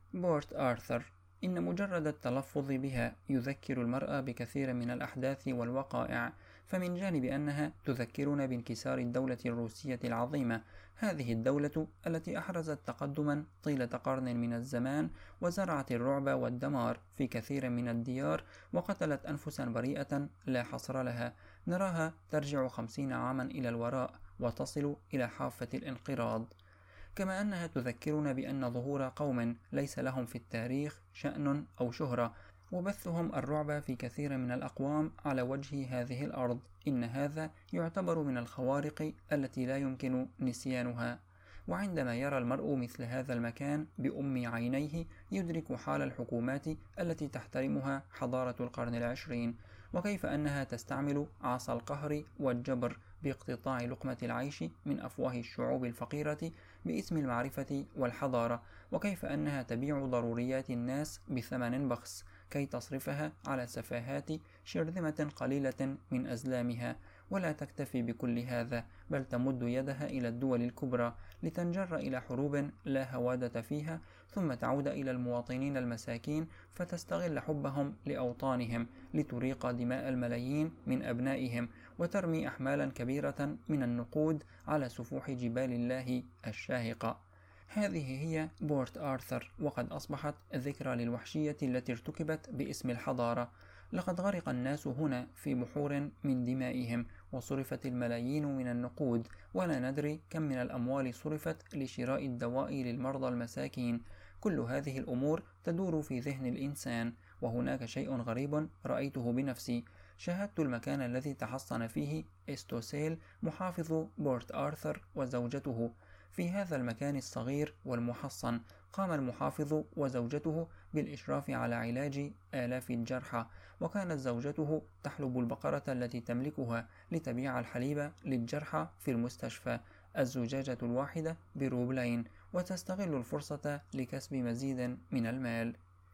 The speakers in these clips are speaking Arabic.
بورت آرثر. إن مجرد التلفظ بها يذكر المرء بكثير من الأحداث والوقائع، فمن جانب أنها تذكرنا بانكسار الدولة الروسية العظيمة، هذه الدولة التي أحرزت تقدما طيلة قرن من الزمان، وزرعت الرعب والدمار في كثير من الديار، وقتلت أنفسا بريئة لا حصر لها، نراها ترجع 50 عاما إلى الوراء وتصل إلى حافة الانقراض. كما أنها تذكرنا بأن ظهور قوم ليس لهم في التاريخ شأن أو شهرة، وبثهم الرعب في كثير من الأقوام على وجه هذه الأرض، إن هذا يعتبر من الخوارق التي لا يمكن نسيانها. وعندما يرى المرء مثل هذا المكان بأم عينيه يدرك حال الحكومات التي تحترمها حضارة القرن العشرين، وكيف أنها تستعمل عصا القهر والجبر باقتطاع لقمة العيش من أفواه الشعوب الفقيرة باسم المعرفة والحضارة، وكيف أنها تبيع ضروريات الناس بثمن بخس كي تصرفها على سفاهات شرذمة قليلة من أزلامها. ولا تكتفي بكل هذا، بل تمد يدها إلى الدول الكبرى لتنجر إلى حروب لا هوادة فيها، ثم تعود إلى المواطنين المساكين فتستغل حبهم لأوطانهم لتريق دماء الملايين من أبنائهم، وترمي أحمالا كبيرة من النقود على سفوح جبال الله الشاهقة. هذه هي بورت آرثر، وقد أصبحت ذكرى للوحشية التي ارتكبت باسم الحضارة. لقد غرق الناس هنا في بحور من دمائهم، وصرفت الملايين من النقود، ولا ندري كم من الأموال صرفت لشراء الدواء للمرضى المساكين. كل هذه الأمور تدور في ذهن الإنسان. وهناك شيء غريب رأيته بنفسي. شاهدت المكان الذي تحصن فيه إستوسيل محافظ بورت آرثر وزوجته. في هذا المكان الصغير والمحصن قام المحافظ وزوجته بالإشراف على علاج آلاف الجرحى، وكانت زوجته تحلب البقرة التي تملكها لتبيع الحليب للجرحى في المستشفى، الزجاجة الواحدة ب2 روبل، وتستغل الفرصة لكسب مزيد من المال.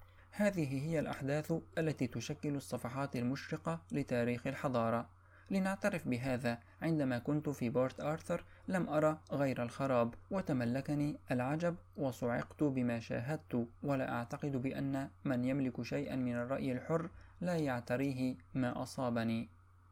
هذه هي الأحداث التي تشكل الصفحات المشرقة لتاريخ الحضارة. لنعترف بهذا، عندما كنت في بورت آرثر لم أرى غير الخراب، وتملكني العجب وصعقت بما شاهدت، ولا أعتقد بأن من يملك شيئا من الرأي الحر لا يعتريه ما أصابني.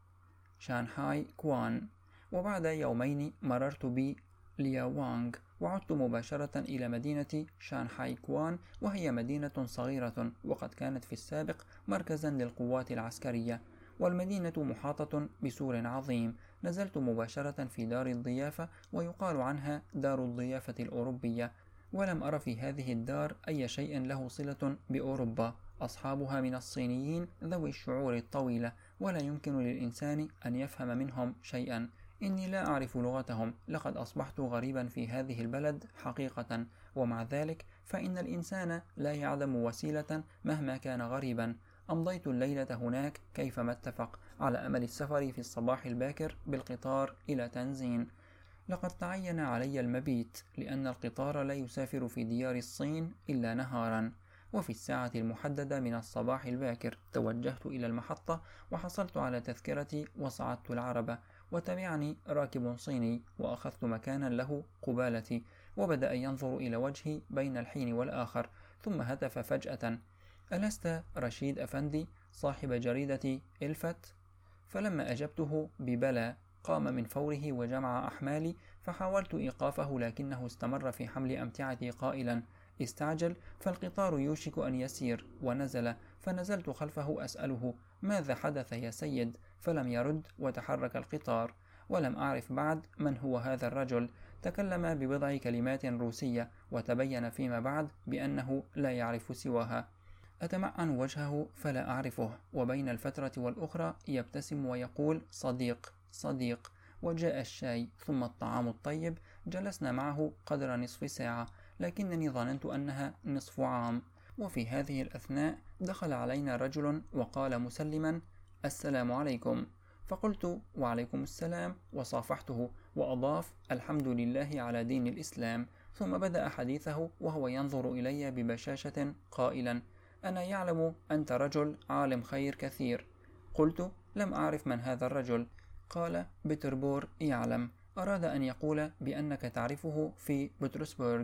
شانغهاي كوان. وبعد يومين مررت بلياوانغ، وعدت مباشرة إلى مدينة شانغهاي كوان، وهي مدينة صغيرة وقد كانت في السابق مركزا للقوات العسكرية، والمدينة محاطة بسور عظيم. نزلت مباشرة في دار الضيافة، ويقال عنها دار الضيافة الأوروبية، ولم أر في هذه الدار أي شيء له صلة بأوروبا. أصحابها من الصينيين ذوي الشعور الطويلة، ولا يمكن للإنسان أن يفهم منهم شيئا. إني لا أعرف لغتهم، لقد أصبحت غريبا في هذه البلد حقيقة، ومع ذلك فإن الإنسان لا يعدم وسيلة مهما كان غريبا. أمضيت الليلة هناك كيفما اتفق، على أمل السفر في الصباح الباكر بالقطار إلى تنزين. لقد تعين علي المبيت، لأن القطار لا يسافر في ديار الصين إلا نهارا. وفي الساعة المحددة من الصباح الباكر توجهت إلى المحطة، وحصلت على تذكرتي وصعدت العربة، وتبعني راكب صيني، وأخذت مكانا له قبالتي، وبدأ ينظر إلى وجهي بين الحين والآخر، ثم هتف فجأة: ألست رشيد أفندي صاحب جريدة إلفت؟ فلما أجبته ببلى قام من فوره وجمع أحمالي، فحاولت إيقافه لكنه استمر في حمل أمتعتي قائلا: استعجل، فالقطار يوشك أن يسير. ونزل، فنزلت خلفه أسأله: ماذا حدث يا سيد؟ فلم يرد، وتحرك القطار. ولم أعرف بعد من هو هذا الرجل. تكلم ببضع كلمات روسية، وتبين فيما بعد بأنه لا يعرف سواها. أتمعن وجهه فلا أعرفه، وبين الفترة والأخرى يبتسم ويقول: صديق صديق. وجاء الشاي ثم الطعام الطيب. جلسنا معه قدر نصف ساعة، لكنني ظننت أنها نصف عام. وفي هذه الأثناء دخل علينا رجل وقال مسلما: السلام عليكم. فقلت: وعليكم السلام، وصافحته، وأضاف: الحمد لله على دين الإسلام. ثم بدأ حديثه وهو ينظر إلي ببشاشة قائلا: أنا يعلم أنت رجل عالم خير كثير. قلت: لم أعرف من هذا الرجل. قال: بتربور يعلم. أراد أن يقول بأنك تعرفه في بطرسبرغ.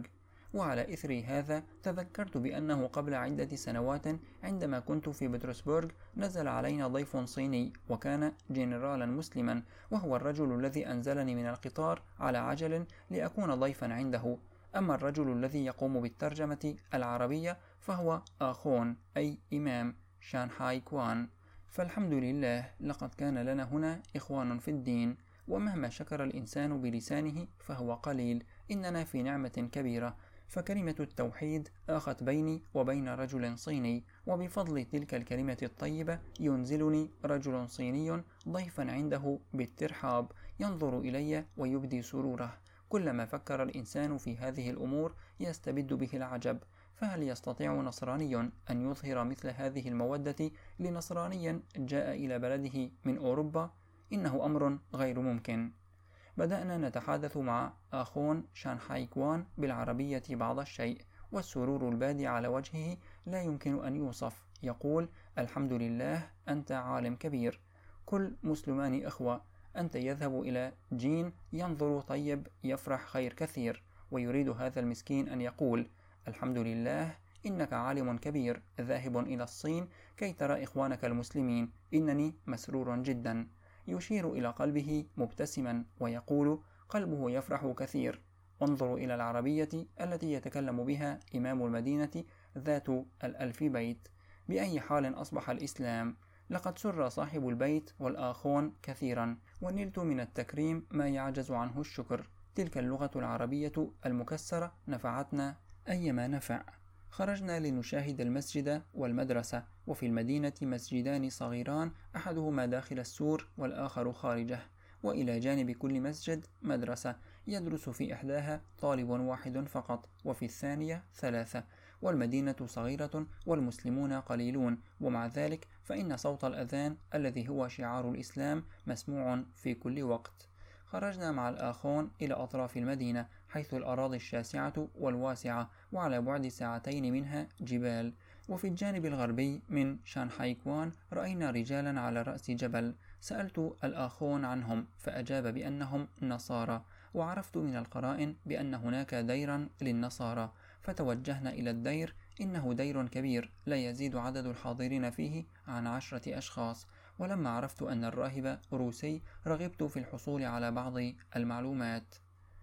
وعلى إثر هذا تذكرت بأنه قبل عدة سنوات عندما كنت في بطرسبرغ نزل علينا ضيف صيني وكان جنرالا مسلما، وهو الرجل الذي أنزلني من القطار على عجل لأكون ضيفا عنده. أما الرجل الذي يقوم بالترجمة العربية فهو آخون أي إمام شانحاي كوان. فالحمد لله لقد كان لنا هنا إخوان في الدين، ومهما شكر الإنسان بلسانه فهو قليل، إننا في نعمة كبيرة. فكلمة التوحيد آخت بيني وبين رجل صيني، وبفضل تلك الكلمة الطيبة ينزلني رجل صيني ضيفا عنده بالترحاب، ينظر إلي ويبدي سروره. كلما فكر الإنسان في هذه الأمور يستبد به العجب، فهل يستطيع نصراني أن يظهر مثل هذه المودة لنصراني جاء إلى بلده من أوروبا؟ إنه أمر غير ممكن. بدأنا نتحدث مع آخون شانحاي كوان بالعربية بعض الشيء، والسرور البادي على وجهه لا يمكن أن يوصف. يقول: الحمد لله، أنت عالم كبير، كل مسلمان إخوة. أنت يذهب إلى جين ينظر طيب يفرح خير كثير، ويريد هذا المسكين أن يقول: الحمد لله، إنك عالم كبير ذاهب إلى الصين كي ترى إخوانك المسلمين، إنني مسرور جدا. يشير إلى قلبه مبتسما ويقول: قلبه يفرح كثير. انظروا إلى العربية التي يتكلم بها إمام المدينة ذات 1000 بيت. بأي حال أصبح الإسلام؟ لقد سر صاحب البيت والآخون كثيرا، ونلت من التكريم ما يعجز عنه الشكر. تلك اللغة العربية المكسرة نفعتنا أيما نفع. خرجنا لنشاهد المسجد والمدرسة، وفي المدينة مسجدان صغيران، أحدهما داخل السور والآخر خارجه، وإلى جانب كل مسجد مدرسة يدرس في إحداها طالب واحد فقط، وفي الثانية 3. والمدينة صغيرة والمسلمون قليلون، ومع ذلك فإن صوت الأذان الذي هو شعار الإسلام مسموع في كل وقت. خرجنا مع الآخون إلى أطراف المدينة حيث الأراضي الشاسعة والواسعة، وعلى بعد 2 ساعات منها جبال. وفي الجانب الغربي من شانحاي كوان رأينا رجالا على رأس جبل. سألت الآخون عنهم فأجاب بأنهم نصارى، وعرفت من القرائن بأن هناك ديرا للنصارى، فتوجهنا إلى الدير. إنه دير كبير لا يزيد عدد الحاضرين فيه عن 10 أشخاص، ولما عرفت أن الراهب روسي رغبت في الحصول على بعض المعلومات.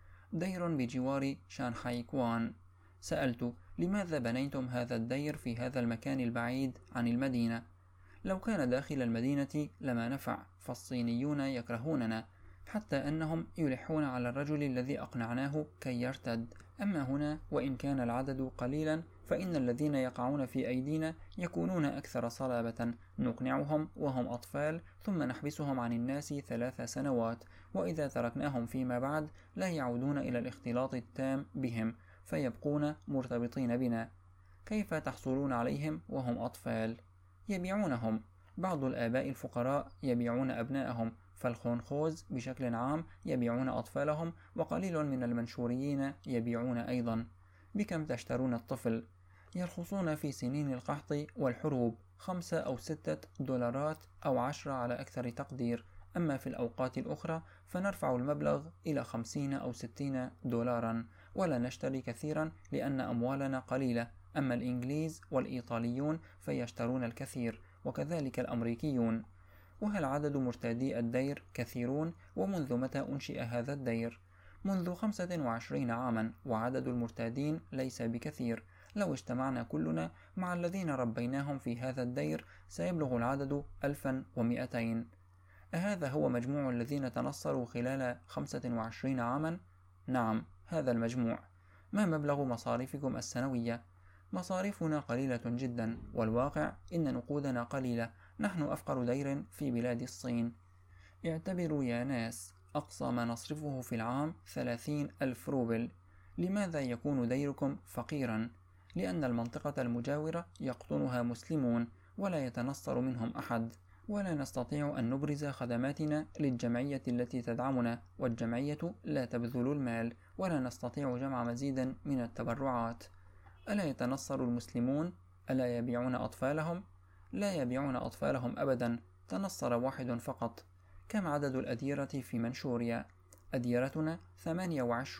دير بجوار شانحاي كوان. سألت: لماذا بنيتم هذا الدير في هذا المكان البعيد عن المدينة؟ لو كان داخل المدينة لما نفع، فالصينيون يكرهوننا، حتى أنهم يلحون على الرجل الذي أقنعناه كي يرتد. أما هنا وإن كان العدد قليلا فإن الذين يقعون في أيدينا يكونون أكثر صلابة، نقنعهم وهم أطفال ثم نحبسهم عن الناس 3 سنوات، وإذا تركناهم فيما بعد لا يعودون إلى الاختلاط التام بهم، فيبقون مرتبطين بنا. كيف تحصلون عليهم وهم أطفال؟ يبيعونهم. بعض الآباء الفقراء يبيعون أبناءهم، فالخونخوز بشكل عام يبيعون أطفالهم، وقليل من المنشوريين يبيعون أيضا. بكم تشترون الطفل؟ يرخصون في سنين القحط والحروب 5 أو 6 دولارات أو 10 على أكثر تقدير، أما في الأوقات الأخرى فنرفع المبلغ إلى 50 أو 60 دولارا، ولا نشتري كثيرا لأن أموالنا قليلة. أما الإنجليز والإيطاليون فيشترون الكثير، وكذلك الأمريكيون. وهل عدد مرتادي الدير كثيرون؟ ومنذ متى أنشئ هذا الدير؟ منذ 25 عاما، وعدد المرتادين ليس بكثير. لو اجتمعنا كلنا مع الذين ربيناهم في هذا الدير سيبلغ العدد 1200. أهذا هو مجموع الذين تنصروا خلال 25 عاما؟ نعم، هذا المجموع. ما مبلغ مصاريفكم السنوية؟ مصاريفنا قليلة جدا، والواقع إن نقودنا قليلة. نحن أفقر دير في بلاد الصين. اعتبروا يا ناس، أقصى ما نصرفه في العام 30,000 روبل. لماذا يكون ديركم فقيرا؟ لأن المنطقة المجاورة يقطنها مسلمون ولا يتنصر منهم أحد، ولا نستطيع أن نبرز خدماتنا للجمعية التي تدعمنا، والجمعية لا تبذل المال، ولا نستطيع جمع مزيدا من التبرعات. ألا يتنصر المسلمون؟ ألا يبيعون أطفالهم؟ لا يبيعون أطفالهم أبدا، تنصر واحد فقط. كم عدد الأديرة في منشوريا؟ أديرتنا 28،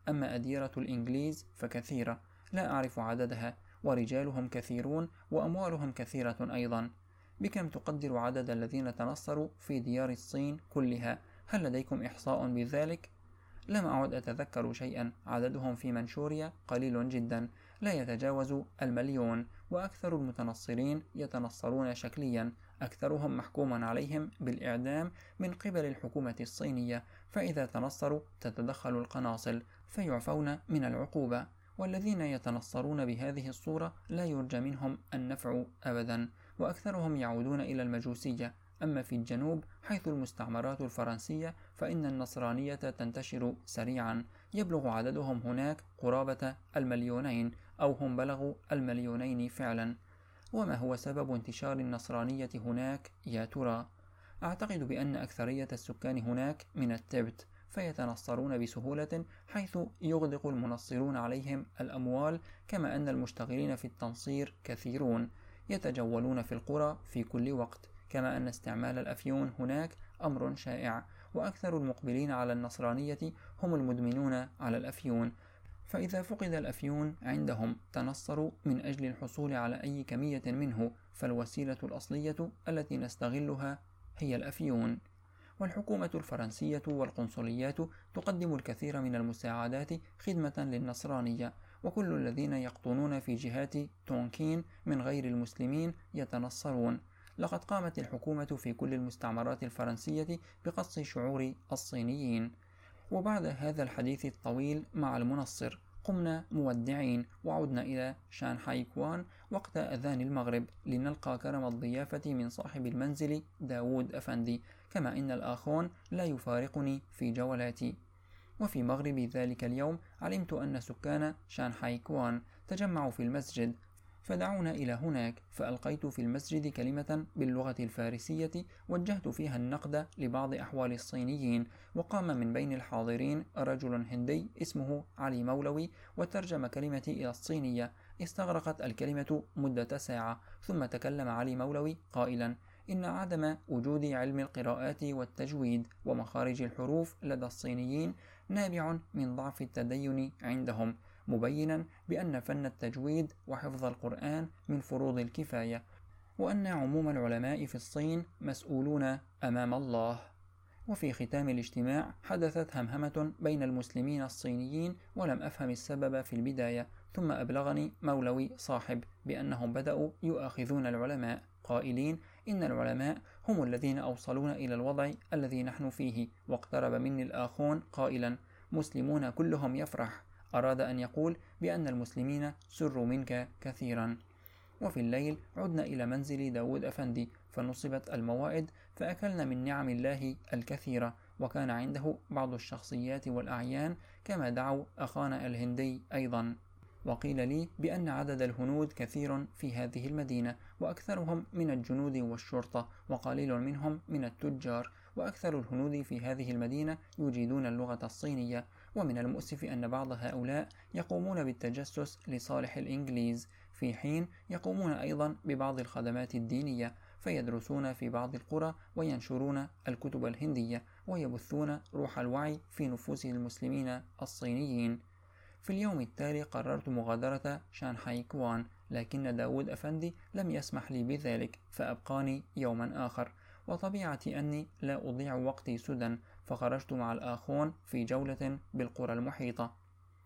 أما أديرة الإنجليز فكثيرة لا أعرف عددها، ورجالهم كثيرون وأموالهم كثيرة أيضا. بكم تقدر عدد الذين تنصروا في ديار الصين كلها؟ هل لديكم إحصاء بذلك؟ لم أعد أتذكر شيئا. عددهم في منشوريا قليل جدا، لا يتجاوز 1,000,000، وأكثر المتنصرين يتنصرون شكليا، أكثرهم محكوم عليهم بالإعدام من قبل الحكومة الصينية، فإذا تنصروا تتدخل القناصل فيعفون من العقوبة، والذين يتنصرون بهذه الصورة لا يرجى منهم النفع أبدا، وأكثرهم يعودون إلى المجوسية. أما في الجنوب حيث المستعمرات الفرنسية فإن النصرانية تنتشر سريعا، يبلغ عددهم هناك قرابة 2,000,000 أو هم بلغوا 2,000,000 فعلا. وما هو سبب انتشار النصرانية هناك يا ترى؟ أعتقد بأن أكثرية السكان هناك من التبت، فيتنصرون بسهولة حيث يغدق المنصرون عليهم الأموال، كما أن المشتغلين في التنصير كثيرون يتجولون في القرى في كل وقت، كما أن استعمال الأفيون هناك أمر شائع، وأكثر المقبلين على النصرانية هم المدمنون على الأفيون، فإذا فقد الأفيون عندهم تنصروا من أجل الحصول على أي كمية منه، فالوسيلة الأصلية التي نستغلها هي الأفيون. والحكومة الفرنسية والقنصليات تقدم الكثير من المساعدات خدمة للنصرانية، وكل الذين يقطنون في جهات تونكين من غير المسلمين يتنصرون. لقد قامت الحكومة في كل المستعمرات الفرنسية بقص شعور الصينيين. وبعد هذا الحديث الطويل مع المنصر قمنا مودعين وعدنا إلى شانحاي كوان وقت أذان المغرب لنلقى كرم الضيافة من صاحب المنزل داود أفندي، كما إن الآخون لا يفارقني في جولاتي. وفي مغرب ذلك اليوم علمت أن سكان شانحاي كوان تجمعوا في المسجد، فدعونا إلى هناك، فألقيت في المسجد كلمة باللغة الفارسية وجهت فيها النقد لبعض أحوال الصينيين، وقام من بين الحاضرين رجل هندي اسمه علي مولوي وترجم كلمتي إلى الصينية. استغرقت الكلمة مدة ساعة، ثم تكلم علي مولوي قائلا إن عدم وجود علم القراءات والتجويد ومخارج الحروف لدى الصينيين نابع من ضعف التدين عندهم، مبينا بأن فن التجويد وحفظ القرآن من فروض الكفاية، وأن عموم العلماء في الصين مسؤولون أمام الله. وفي ختام الاجتماع حدثت همهمة بين المسلمين الصينيين، ولم أفهم السبب في البداية، ثم أبلغني مولوي صاحب بأنهم بدأوا يؤاخذون العلماء قائلين إن العلماء هم الذين أوصلون إلى الوضع الذي نحن فيه. واقترب مني الآخون قائلا مسلمون كلهم يفرح، أراد أن يقول بأن المسلمين سروا منك كثيرا. وفي الليل عدنا إلى منزل داود أفندي فنصبت الموائد، فأكلنا من نعم الله الكثيرة، وكان عنده بعض الشخصيات والأعيان، كما دعوا أخانا الهندي أيضا. وقيل لي بأن عدد الهنود كثير في هذه المدينة، وأكثرهم من الجنود والشرطة، وقليل منهم من التجار، وأكثر الهنود في هذه المدينة يجيدون اللغة الصينية. ومن المؤسف أن بعض هؤلاء يقومون بالتجسس لصالح الإنجليز، في حين يقومون أيضا ببعض الخدمات الدينية، فيدرسون في بعض القرى وينشرون الكتب الهندية ويبثون روح الوعي في نفوس المسلمين الصينيين. في اليوم التالي قررت مغادرة شانحاي كوان، لكن داود أفندي لم يسمح لي بذلك، فأبقاني يوما آخر، وطبيعتي أني لا أضيع وقتي سدى، فخرجت مع الآخون في جولة بالقرى المحيطة.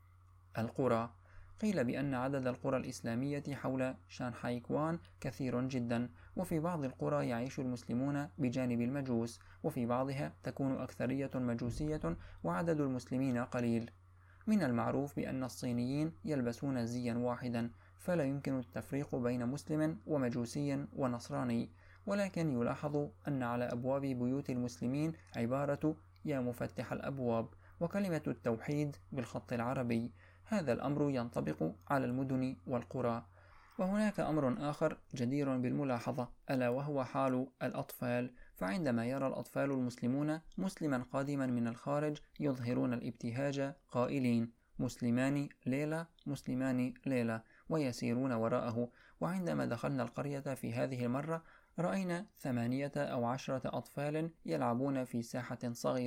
القرى قيل بأن عدد القرى الإسلامية حول شانحاي كوان كثير جدا، وفي بعض القرى يعيش المسلمون بجانب المجوس، وفي بعضها تكون أكثرية مجوسية وعدد المسلمين قليل. من المعروف بأن الصينيين يلبسون زيا واحدا، فلا يمكن التفريق بين مسلم ومجوسي ونصراني، ولكن يلاحظ أن على أبواب بيوت المسلمين عبارة يا مفتح الأبواب، وكلمة التوحيد بالخط العربي. هذا الأمر ينطبق على المدن والقرى. وهناك أمر آخر جدير بالملاحظة، ألا وهو حال الأطفال، فعندما يرى الأطفال المسلمون مسلما قادما من الخارج يظهرون الابتهاج قائلين مسلمان ليلة مسلمان ليلة، ويسيرون وراءه. وعندما دخلنا القرية في هذه المرة رأينا 8 أو 10 أطفال يلعبون في ساحة صغيرة،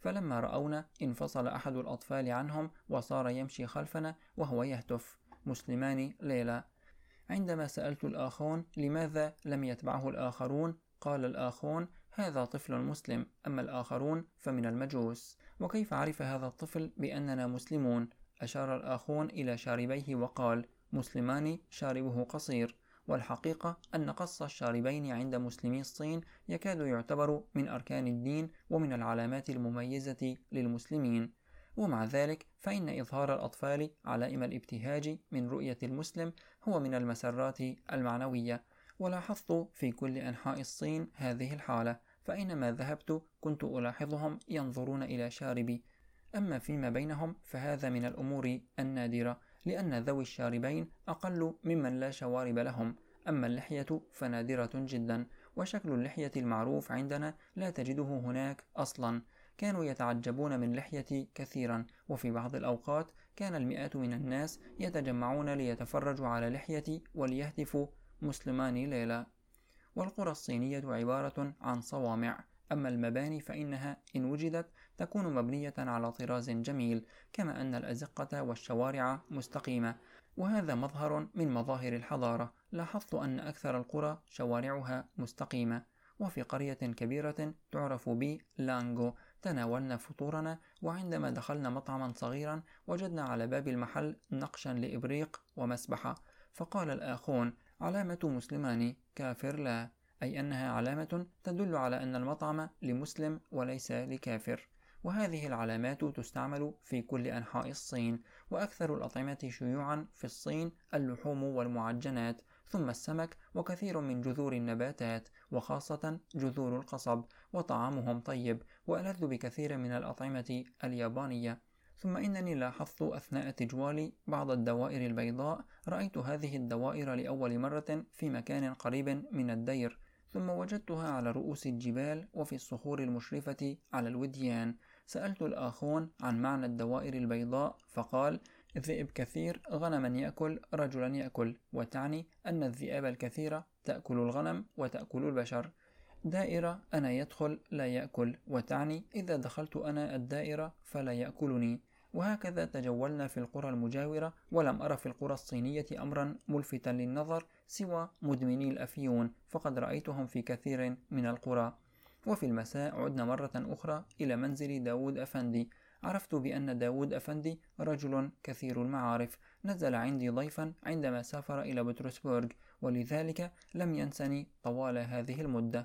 فلما رأونا انفصل أحد الأطفال عنهم وصار يمشي خلفنا وهو يهتف: مسلمان ليلى. عندما سألت الآخون لماذا لم يتبعه الآخرون، قال الآخون: هذا طفل مسلم، أما الآخرون فمن المجوس. وكيف عرف هذا الطفل بأننا مسلمون؟ أشار الآخون إلى شاربيه وقال: مسلمان شاربه قصير. والحقيقة أن قص الشاربين عند مسلمي الصين يكاد يعتبر من أركان الدين ومن العلامات المميزة للمسلمين. ومع ذلك فإن إظهار الأطفال علائم الابتهاج من رؤية المسلم هو من المسرات المعنوية. ولاحظت في كل أنحاء الصين هذه الحالة، فأينما ذهبت كنت ألاحظهم ينظرون إلى شاربي. أما فيما بينهم فهذا من الأمور النادرة، لأن ذوي الشاربين أقل ممن لا شوارب لهم. أما اللحية فنادرة جدا، وشكل اللحية المعروف عندنا لا تجده هناك أصلا. كانوا يتعجبون من لحيتي كثيرا، وفي بعض الأوقات كان المئات من الناس يتجمعون ليتفرجوا على لحيتي وليهتفوا: مسلمان ليلى. والقرى الصينية عبارة عن صوامع، أما المباني فإنها إن وجدت تكون مبنية على طراز جميل، كما أن الأزقة والشوارع مستقيمة، وهذا مظهر من مظاهر الحضارة. لاحظت أن أكثر القرى شوارعها مستقيمة. وفي قرية كبيرة تعرف بلانغو تناولنا فطورنا، وعندما دخلنا مطعما صغيرا وجدنا على باب المحل نقشا لإبريق ومسبحة، فقال الآخون: علامة مسلمان كافر لا، أي أنها علامة تدل على أن المطعم لمسلم وليس لكافر. وهذه العلامات تستعمل في كل أنحاء الصين، وأكثر الأطعمة شيوعا في الصين اللحوم والمعجنات، ثم السمك، وكثير من جذور النباتات، وخاصة جذور القصب، وطعامهم طيب، وألذ بكثير من الأطعمة اليابانية. ثم إنني لاحظت أثناء تجوالي بعض الدوائر البيضاء. رأيت هذه الدوائر لأول مرة في مكان قريب من الدير، ثم وجدتها على رؤوس الجبال وفي الصخور المشرفة على الوديان. سألت الآخون عن معنى الدوائر البيضاء، فقال: ذئب كثير غنما يأكل رجلا يأكل، وتعني أن الذئاب الكثيرة تأكل الغنم وتأكل البشر. دائرة أنا يدخل لا يأكل، وتعني إذا دخلت أنا الدائرة فلا يأكلني. وهكذا تجولنا في القرى المجاورة، ولم أرى في القرى الصينية أمرا ملفتا للنظر سوى مدمني الأفيون، فقد رأيتهم في كثير من القرى. وفي المساء عدنا مرة أخرى إلى منزل داود أفندي. عرفت بأن داود أفندي رجل كثير المعارف، نزل عندي ضيفا عندما سافر إلى بطرسبورغ، ولذلك لم ينسني طوال هذه المدة.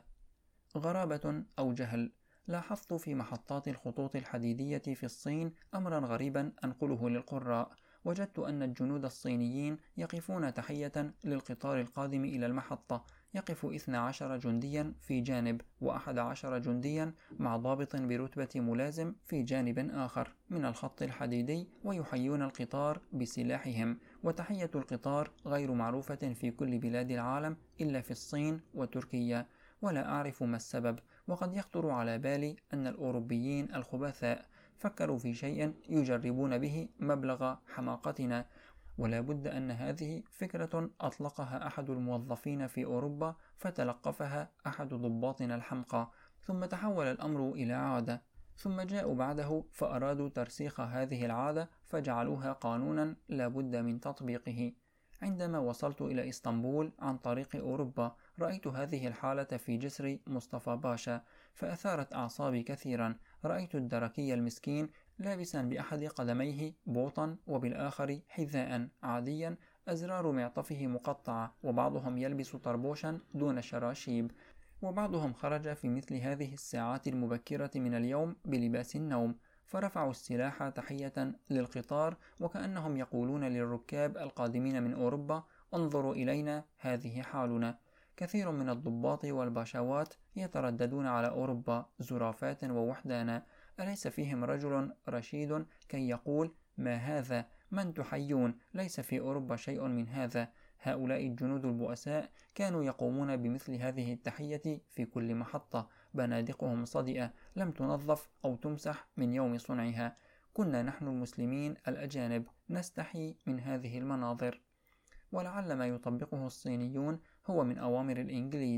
غرابة أو جهل. لاحظت في محطات الخطوط الحديدية في الصين أمرا غريبا أنقله للقراء. وجدت أن الجنود الصينيين يقفون تحية للقطار القادم إلى المحطة. يقف 12 جنديا في جانب، و11 جنديا مع ضابط برتبة ملازم في جانب آخر من الخط الحديدي، ويحيون القطار بسلاحهم. وتحية القطار غير معروفة في كل بلاد العالم إلا في الصين وتركيا، ولا أعرف ما السبب. وقد يخطر على بالي أن الأوروبيين الخبثاء فكروا في شيء يجربون به مبلغ حماقتنا، ولا بد أن هذه فكرة أطلقها أحد الموظفين في أوروبا فتلقفها أحد ضباطنا الحمقى، ثم تحول الأمر إلى عادة، ثم جاءوا بعده فأرادوا ترسيخ هذه العادة فجعلوها قانونا لا بد من تطبيقه. عندما وصلت إلى إسطنبول عن طريق أوروبا رأيت هذه الحالة في جسر مصطفى باشا، فأثارت أعصابي كثيرا. رأيت الدركي المسكين لابسا بأحد قدميه بوطا وبالآخر حذاء عاديا، أزرار معطفه مقطعة، وبعضهم يلبس طربوشا دون شراشيب، وبعضهم خرج في مثل هذه الساعات المبكرة من اليوم بلباس النوم، فرفعوا السلاح تحية للقطار، وكأنهم يقولون للركاب القادمين من أوروبا: انظروا إلينا، هذه حالنا. كثير من الضباط والباشوات يترددون على أوروبا زرافات ووحدانا، أليس فيهم رجل رشيد كي يقول: ما هذا؟ من تحيون؟ ليس في أوروبا شيء من هذا. هؤلاء الجنود البؤساء كانوا يقومون بمثل هذه التحية في كل محطة، بنادقهم صدئة لم تنظف أو تمسح من يوم صنعها. كنا نحن المسلمين الأجانب نستحي من هذه المناظر. ولعل ما يطبقه الصينيون هو من أوامر الإنجليز.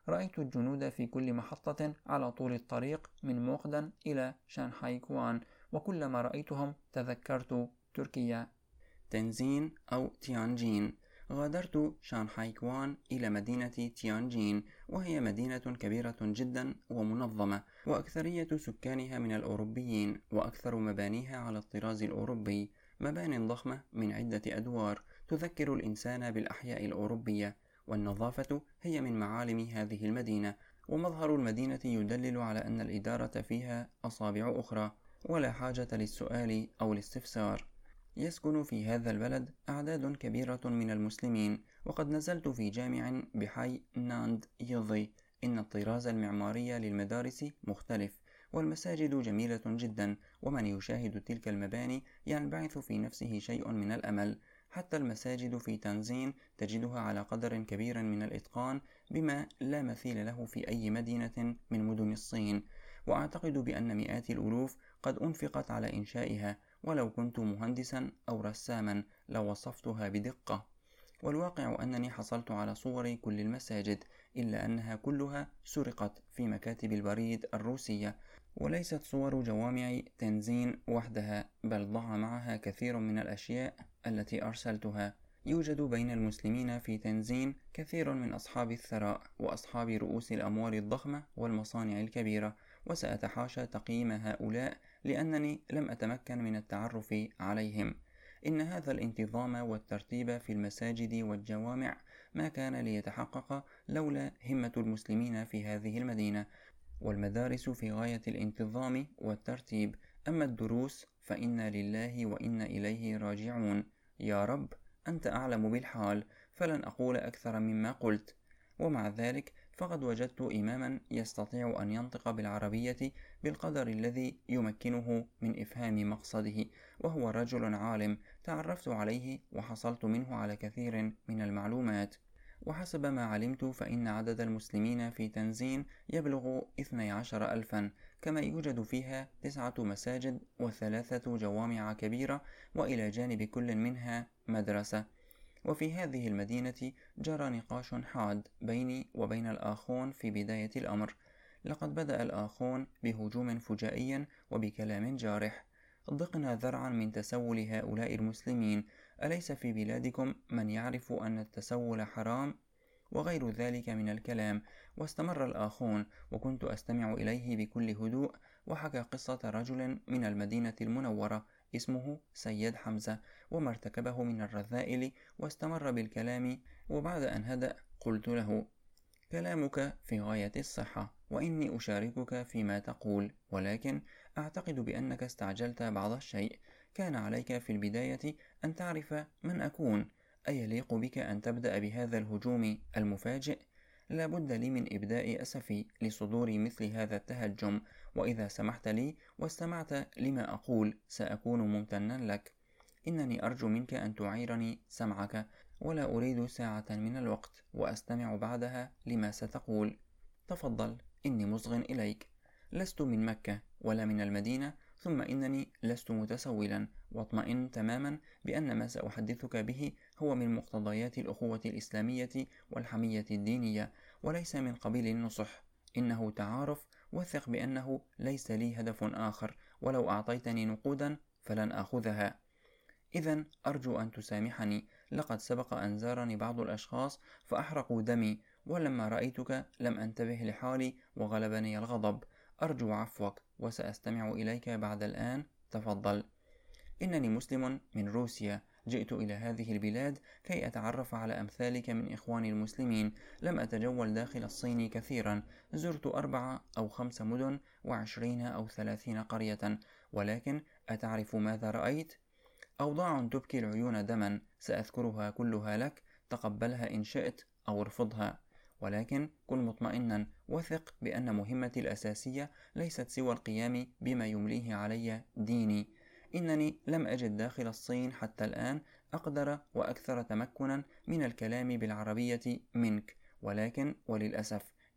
رأيت الجنود في كل محطة على طول الطريق من موقدن إلى شانحاي كوان، وكلما رأيتهم تذكرت تركيا. تنزين أو تيانجين. غادرت شانحاي كوان إلى مدينة تيانجين، وهي مدينة كبيرة جدا ومنظمة، وأكثرية سكانها من الأوروبيين، وأكثر مبانيها على الطراز الأوروبي، مبان ضخمة من عدة أدوار تذكر الإنسان بالأحياء الأوروبية. والنظافة هي من معالم هذه المدينة، ومظهر المدينة يدلل على أن الإدارة فيها أصابع أخرى، ولا حاجة للسؤال أو الاستفسار. يسكن في هذا البلد أعداد كبيرة من المسلمين، وقد نزلت في جامع بحي ناند يضي. إن الطراز المعماري للمدارس مختلف، والمساجد جميلة جدا، ومن يشاهد تلك المباني ينبعث في نفسه شيء من الأمل. حتى المساجد في تنزين تجدها على قدر كبير من الإتقان، بما لا مثيل له في أي مدينة من مدن الصين، وأعتقد بأن مئات الألوف قد أنفقت على إنشائها، ولو كنت مهندسا أو رساما لوصفتها بدقة. والواقع أنني حصلت على صور كل المساجد، إلا أنها كلها سرقت في مكاتب البريد الروسية، وليست صور جوامع تنزين وحدها، بل ضاع معها كثير من الأشياء التي أرسلتها. يوجد بين المسلمين في تنزين كثير من أصحاب الثراء وأصحاب رؤوس الأموال الضخمة والمصانع الكبيرة، وسأتحاشى تقييم هؤلاء لأنني لم أتمكن من التعرف عليهم. إن هذا الانتظام والترتيب في المساجد والجوامع ما كان ليتحقق لولا همة المسلمين في هذه المدينة، والمدارس في غاية الانتظام والترتيب. أما الدروس فإنا لله وإنا إليه راجعون. يا رب أنت أعلم بالحال، فلن أقول أكثر مما قلت. ومع ذلك فقد وجدت إماما يستطيع أن ينطق بالعربية بالقدر الذي يمكنه من إفهام مقصده، وهو رجل عالم تعرفت عليه وحصلت منه على كثير من المعلومات. وحسب ما علمت فإن عدد المسلمين في تنزين يبلغ 12 ألفا، كما يوجد فيها 9 مساجد و3 جوامع كبيرة، وإلى جانب كل منها مدرسة. وفي هذه المدينة جرى نقاش حاد بيني وبين الآخون في بداية الأمر. لقد بدأ الآخون بهجوم فجائي وبكلام جارح: ضقنا ذرعا من تسول هؤلاء المسلمين، أليس في بلادكم من يعرف أن التسول حرام؟ وغير ذلك من الكلام. واستمر الآخون، وكنت أستمع إليه بكل هدوء، وحكى قصة رجل من المدينة المنورة اسمه سيد حمزة وما ارتكبه من الرذائل، واستمر بالكلام. وبعد أن هدأ قلت له: كلامك في غاية الصحة، وإني أشاركك فيما تقول، ولكن أعتقد بأنك استعجلت بعض الشيء. كان عليك في البداية أن تعرف من أكون. أيليق بك أن تبدأ بهذا الهجوم المفاجئ؟ لا بد لي من إبداء أسفي لصدور مثل هذا التهجم، وإذا سمحت لي واستمعت لما أقول سأكون ممتنا لك. إنني أرجو منك أن تعيرني سمعك، ولا أريد ساعة من الوقت، وأستمع بعدها لما ستقول. تفضل، إني مصغ إليك. لست من مكة ولا من المدينة، ثم إنني لست متسولا، واطمئن تماما بأن ما سأحدثك به هو من مقتضيات الأخوة الإسلامية والحمية الدينية، وليس من قبيل النصح. إنه تعارف، وثق بأنه ليس لي هدف آخر، ولو أعطيتني نقودا فلن آخذها. إذن أرجو أن تسامحني، لقد سبق أن زارني بعض الأشخاص فأحرقوا دمي، ولما رأيتك لم أنتبه لحالي وغلبني الغضب. أرجو عفوك، وسأستمع إليك بعد الآن. تفضل. إنني مسلم من روسيا، جئت إلى هذه البلاد كي أتعرف على أمثالك من إخواني المسلمين. لم أتجول داخل الصين كثيرا، زرت 4 أو 5 مدن و20 أو 30 قرية، ولكن أتعرف ماذا رأيت؟ أوضاع تبكي العيون دما، سأذكرها كلها لك، تقبلها إن شئت أو ارفضها، ولكن كن مطمئنا، وثق بأن مهمتي الأساسية ليست سوى القيام بما يمليه علي ديني. إنني لم أجد داخل الصين حتى الآن أقدر وأكثر تمكنا من الكلام بالعربية منك، ولكن وللأسف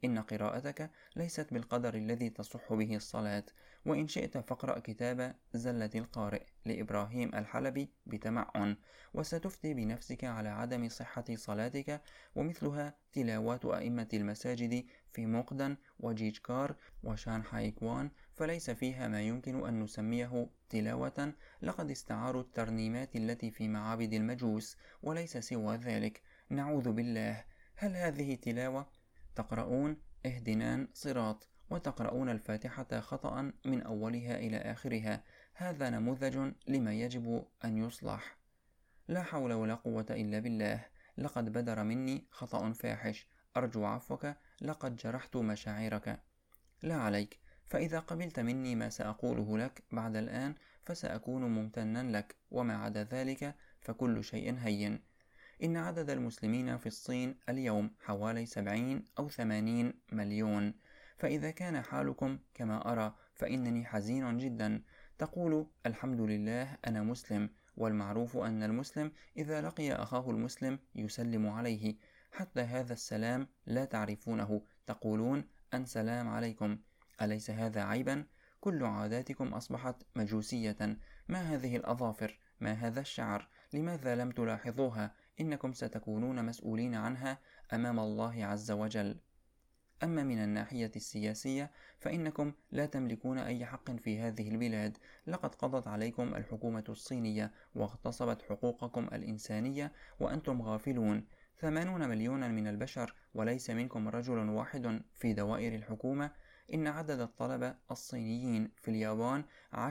إن قراءتك ليست بالقدر الذي تصح به الصلاة، وإن شئت فاقرأ كتاب زلة القارئ لإبراهيم الحلبي بتمعن، وستفتي بنفسك على عدم صحة صلاتك، ومثلها تلاوات أئمة المساجد في موقدن وجيجكار وشانحايكوان، فليس فيها ما يمكن أن نسميه تلاوة، لقد استعاروا الترنيمات التي في معابد المجوس وليس سوى ذلك، نعوذ بالله. هل هذه تلاوة؟ تقرؤون اهدنان صراط وتقرؤون الفاتحة خطأ من أولها إلى آخرها، هذا نموذج لما يجب أن يصلح. لا حول ولا قوة إلا بالله، لقد بدر مني خطأ فاحش، أرجو عفوك، لقد جرحت مشاعرك. لا عليك، فإذا قبلت مني ما سأقوله لك بعد الآن فسأكون ممتنا لك، وما عدا ذلك فكل شيء هين. إن عدد المسلمين في الصين اليوم حوالي 70 أو 80 مليون، فإذا كان حالكم كما أرى فإنني حزين جدا. تقول الحمد لله أنا مسلم، والمعروف أن المسلم إذا لقي أخاه المسلم يسلم عليه، حتى هذا السلام لا تعرفونه، تقولون أن سلام عليكم، أليس هذا عيبا؟ كل عاداتكم أصبحت مجوسية، ما هذه الأظافر؟ ما هذا الشعر؟ لماذا لم تلاحظوها؟ إنكم ستكونون مسؤولين عنها أمام الله عز وجل. أما من الناحية السياسية فإنكم لا تملكون أي حق في هذه البلاد، لقد قضت عليكم الحكومة الصينية واغتصبت حقوقكم الإنسانية وأنتم غافلون. 80 مليونا من البشر وليس منكم رجل واحد في دوائر الحكومة. إن عدد الطلبة الصينيين في اليابان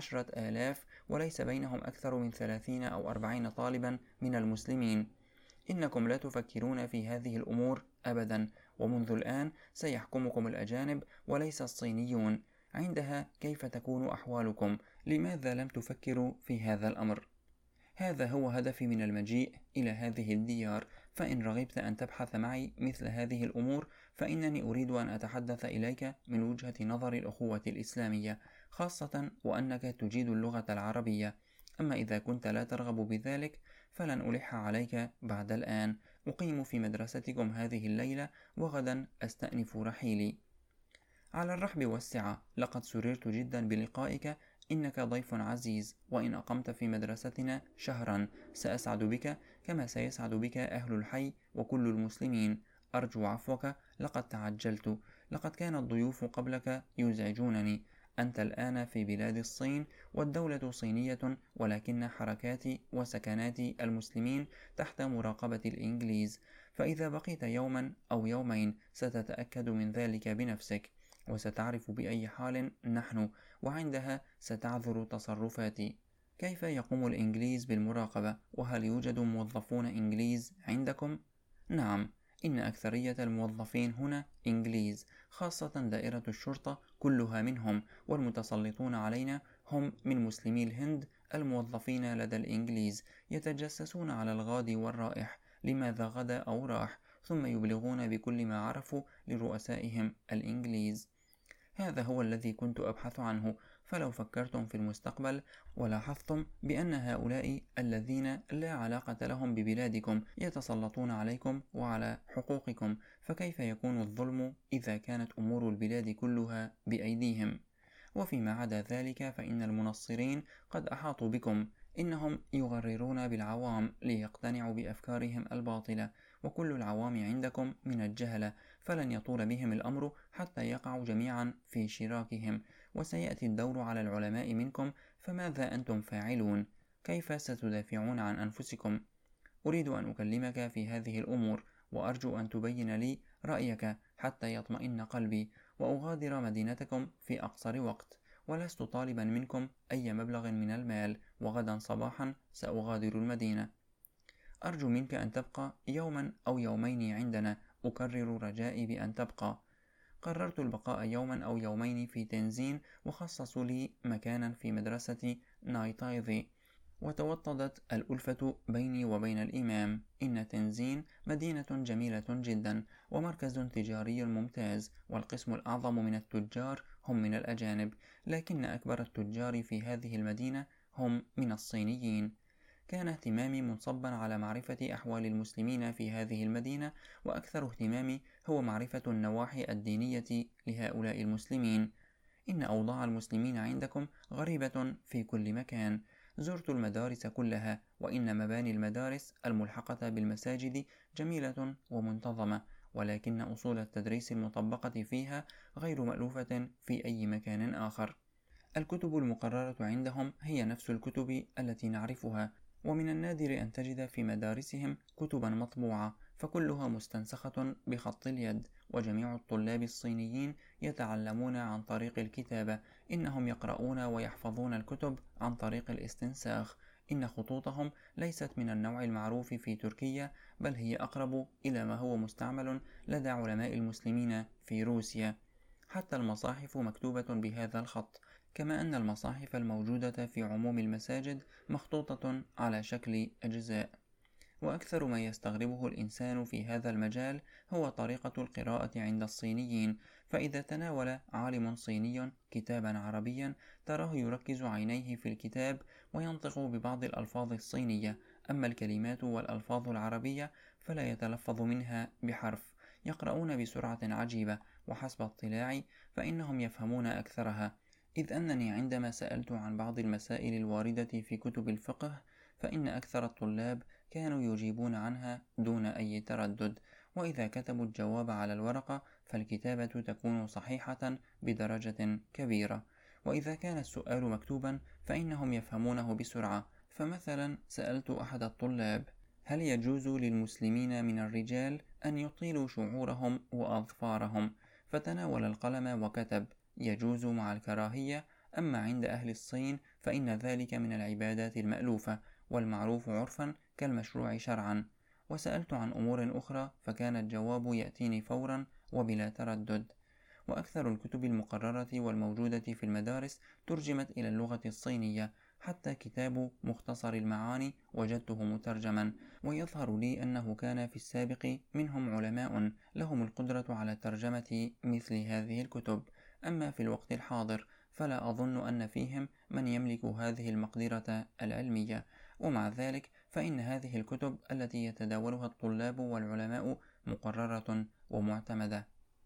10,000 وليس بينهم أكثر من 30 أو 40 طالبا من المسلمين. إنكم لا تفكرون في هذه الأمور أبدا، ومنذ الآن سيحكمكم الأجانب وليس الصينيون. عندها كيف تكون أحوالكم؟ لماذا لم تفكروا في هذا الأمر؟ هذا هو هدفي من المجيء إلى هذه الديار، فإن رغبت أن تبحث معي مثل هذه الأمور فإنني أريد أن أتحدث إليك من وجهة نظر الأخوة الإسلامية، خاصة وأنك تجيد اللغة العربية. أما إذا كنت لا ترغب بذلك فلن ألح عليك بعد الآن، أقيم في مدرستكم هذه الليلة وغدا أستأنف رحيلي. على الرحب والسعة، لقد سررت جدا بلقائك، إنك ضيف عزيز، وإن أقمت في مدرستنا شهرا سأسعد بك كما سيسعد بك أهل الحي وكل المسلمين. أرجو عفوك، لقد تعجلت، لقد كان الضيوف قبلك يزعجونني. أنت الآن في بلاد الصين والدولة صينية، ولكن حركات وسكنات المسلمين تحت مراقبة الإنجليز، فإذا بقيت يوما أو يومين ستتأكد من ذلك بنفسك، وستعرف بأي حال نحن، وعندها ستعذر تصرفاتي. كيف يقوم الإنجليز بالمراقبة؟ وهل يوجد موظفون إنجليز عندكم؟ نعم، إن أكثرية الموظفين هنا إنجليز، خاصة دائرة الشرطة كلها منهم، والمتسلطون علينا هم من مسلمي الهند الموظفين لدى الإنجليز، يتجسسون على الغادي والرائح، لماذا غدا أو راح، ثم يبلغون بكل ما عرفوا لرؤسائهم الإنجليز. هذا هو الذي كنت أبحث عنه، فلو فكرتم في المستقبل ولاحظتم بأن هؤلاء الذين لا علاقة لهم ببلادكم يتسلطون عليكم وعلى حقوقكم، فكيف يكون الظلم إذا كانت أمور البلاد كلها بأيديهم؟ وفيما عدا ذلك فإن المنصرين قد أحاطوا بكم، إنهم يغررون بالعوام ليقتنعوا بأفكارهم الباطلة، وكل العوام عندكم من الجهلة، فلن يطول بهم الأمر حتى يقعوا جميعا في شراكهم، وسيأتي الدور على العلماء منكم، فماذا أنتم فاعلون؟ كيف ستدافعون عن أنفسكم؟ أريد أن أكلمك في هذه الأمور، وأرجو أن تبين لي رأيك حتى يطمئن قلبي، وأغادر مدينتكم في أقصر وقت، ولست طالبا منكم أي مبلغ من المال، وغدا صباحا سأغادر المدينة. أرجو منك أن تبقى يوما أو يومين عندنا، أكرر رجائي بأن تبقى. قررت البقاء يوما أو يومين في تنزين، وخصصوا لي مكانا في مدرسة نايتايذي، وتوطدت الألفة بيني وبين الإمام. إن تنزين مدينة جميلة جدا ومركز تجاري ممتاز، والقسم الأعظم من التجار هم من الأجانب، لكن أكبر التجار في هذه المدينة هم من الصينيين. كان اهتمامي منصبا على معرفة أحوال المسلمين في هذه المدينة، وأكثر اهتمامي هو معرفة النواحي الدينية لهؤلاء المسلمين. إن أوضاع المسلمين عندكم غريبة في كل مكان. زرت المدارس كلها، وإن مباني المدارس الملحقة بالمساجد جميلة ومنتظمة، ولكن أصول التدريس المطبقة فيها غير مألوفة في أي مكان آخر. الكتب المقررة عندهم هي نفس الكتب التي نعرفها، ومن النادر أن تجد في مدارسهم كتبا مطبوعة، فكلها مستنسخة بخط اليد، وجميع الطلاب الصينيين يتعلمون عن طريق الكتابة. إنهم يقرؤون ويحفظون الكتب عن طريق الاستنساخ. إن خطوطهم ليست من النوع المعروف في تركيا، بل هي أقرب إلى ما هو مستعمل لدى علماء المسلمين في روسيا. حتى المصاحف مكتوبة بهذا الخط، كما أن المصاحف الموجودة في عموم المساجد مخطوطة على شكل أجزاء. وأكثر ما يستغربه الإنسان في هذا المجال هو طريقة القراءة عند الصينيين، فإذا تناول عالم صيني كتابا عربيا تراه يركز عينيه في الكتاب وينطق ببعض الألفاظ الصينية، أما الكلمات والألفاظ العربية فلا يتلفظ منها بحرف. يقرؤون بسرعة عجيبة، وحسب اطلاعي فإنهم يفهمون أكثرها، إذ أنني عندما سألت عن بعض المسائل الواردة في كتب الفقه فإن أكثر الطلاب كانوا يجيبون عنها دون أي تردد، وإذا كتبوا الجواب على الورقة فالكتابة تكون صحيحة بدرجة كبيرة، وإذا كان السؤال مكتوبا فإنهم يفهمونه بسرعة. فمثلا سألت أحد الطلاب: هل يجوز للمسلمين من الرجال أن يطيلوا شعورهم وأظفارهم؟ فتناول القلم وكتب: يجوز مع الكراهية، أما عند أهل الصين فإن ذلك من العبادات المألوفة والمعروف عرفا كالمشروع شرعا. وسألت عن أمور أخرى فكان الجواب يأتيني فورا وبلا تردد. وأكثر الكتب المقررة والموجودة في المدارس ترجمت إلى اللغة الصينية، حتى كتاب مختصر المعاني وجدته مترجما، ويظهر لي أنه كان في السابق منهم علماء لهم القدرة على ترجمة مثل هذه الكتب، أما في الوقت الحاضر فلا أظن أن فيهم من يملك هذه المقدرة العلمية. ومع ذلك فإن هذه الكتب التي يتداولها الطلاب والعلماء مقررة ومعتمدة.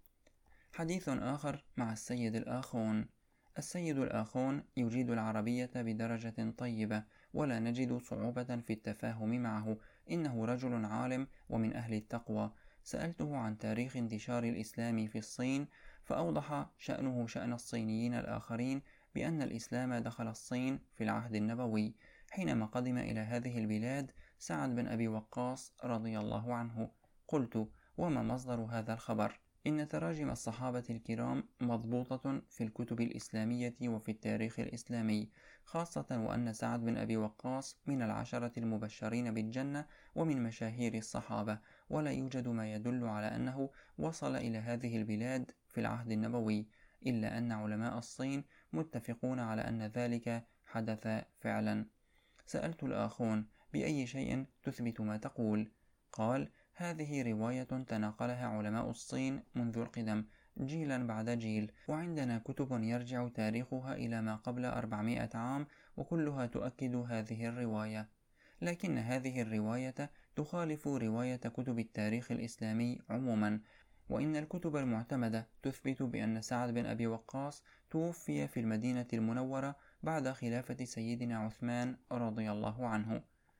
حديث آخر مع السيد الآخون. السيد الآخون يجيد العربية بدرجة طيبة، ولا نجد صعوبة في التفاهم معه. إنه رجل عالم ومن أهل التقوى. سألته عن تاريخ انتشار الإسلام في الصين، فأوضح شأنه شأن الصينيين الآخرين بأن الإسلام دخل الصين في العهد النبوي. حينما قدم إلى هذه البلاد سعد بن أبي وقاص رضي الله عنه. قلت: وما مصدر هذا الخبر؟ إن تراجم الصحابة الكرام مضبوطة في الكتب الإسلامية وفي التاريخ الإسلامي، خاصة وأن سعد بن أبي وقاص من العشرة المبشرين بالجنة ومن مشاهير الصحابة، ولا يوجد ما يدل على أنه وصل إلى هذه البلاد في العهد النبوي، إلا أن علماء الصين متفقون على أن ذلك حدث فعلا. سألت الآخون: بأي شيء تثبت ما تقول؟ قال: هذه رواية تناقلها علماء الصين منذ القدم جيلا بعد جيل، وعندنا كتب يرجع تاريخها إلى ما قبل 400 عام، وكلها تؤكد هذه الرواية. لكن هذه الرواية تخالف رواية كتب التاريخ الإسلامي عموما، وإن الكتب المعتمدة تثبت بأن سعد بن أبي وقاص توفي في المدينة المنورة بعد خلافة سيدنا عثمان رضي الله عنه.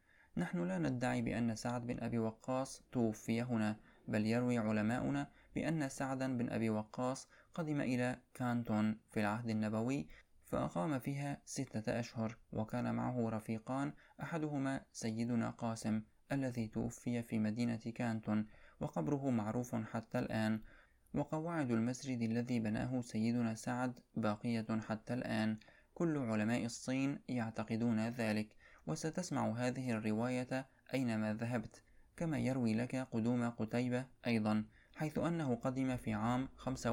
نحن لا ندعي بأن سعد بن أبي وقاص توفي هنا، بل يروي علماؤنا بأن سعد بن أبي وقاص قدم إلى كانتون في العهد النبوي، فأقام فيها 6 أشهر، وكان معه رفيقان، أحدهما سيدنا قاسم الذي توفي في مدينة كانتون، وقبره معروف حتى الآن، وقواعد المسجد الذي بناه سيدنا سعد باقية حتى الآن. كل علماء الصين يعتقدون ذلك، وستسمع هذه الرواية أينما ذهبت، كما يروي لك قدوم قتيبة أيضا، حيث أنه قدم في عام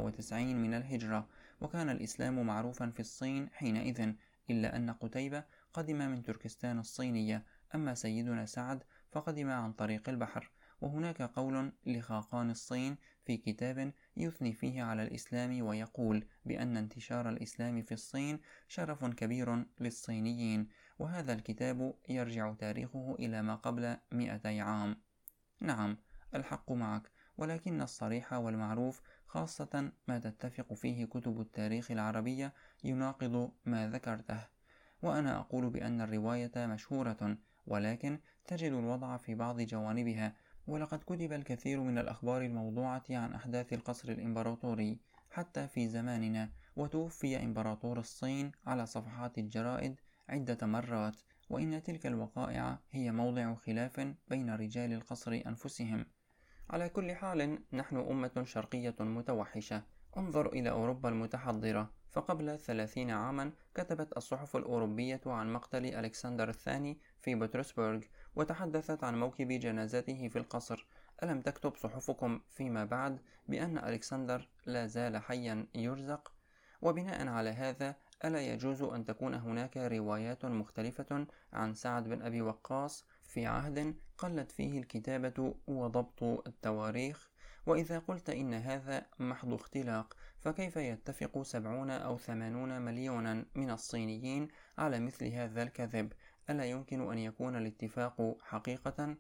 95 من الهجرة، وكان الإسلام معروفا في الصين حينئذ، إلا أن قتيبة قدم من تركستان الصينية، أما سيدنا سعد فقدم عن طريق البحر. وهناك قول لخاقان الصين في كتاب يثني فيه على الإسلام، ويقول بأن انتشار الإسلام في الصين شرف كبير للصينيين، وهذا الكتاب يرجع تاريخه إلى ما قبل 200 عام. نعم، الحق معك، ولكن الصريح والمعروف، خاصة ما تتفق فيه كتب التاريخ العربية، يناقض ما ذكرته. وأنا أقول بأن الرواية مشهورة، ولكن تجد الوضع في بعض جوانبها. ولقد كتب الكثير من الأخبار الموضوعة عن أحداث القصر الإمبراطوري حتى في زماننا، وتوفي إمبراطور الصين على صفحات الجرائد عدة مرات، وإن تلك الوقائع هي موضع خلاف بين رجال القصر أنفسهم. على كل حال، نحن أمة شرقية متوحشة. انظر إلى أوروبا المتحضرة، فقبل 30 عاما كتبت الصحف الأوروبية عن مقتل ألكسندر الثاني في بطرسبرغ، وتحدثت عن موكب جنازته في القصر. ألم تكتب صحفكم فيما بعد بأن ألكسندر لا زال حيا يرزق؟ وبناء على هذا، ألا يجوز أن تكون هناك روايات مختلفة عن سعد بن أبي وقاص في عهد قلت فيه الكتابة وضبط التواريخ؟ وإذا قلت إن هذا محض اختلاق، فكيف يتفق 70 أو 80 مليونا من الصينيين على مثل هذا الكذب؟ ألا يمكن أن يكون الاتفاق حقيقة؟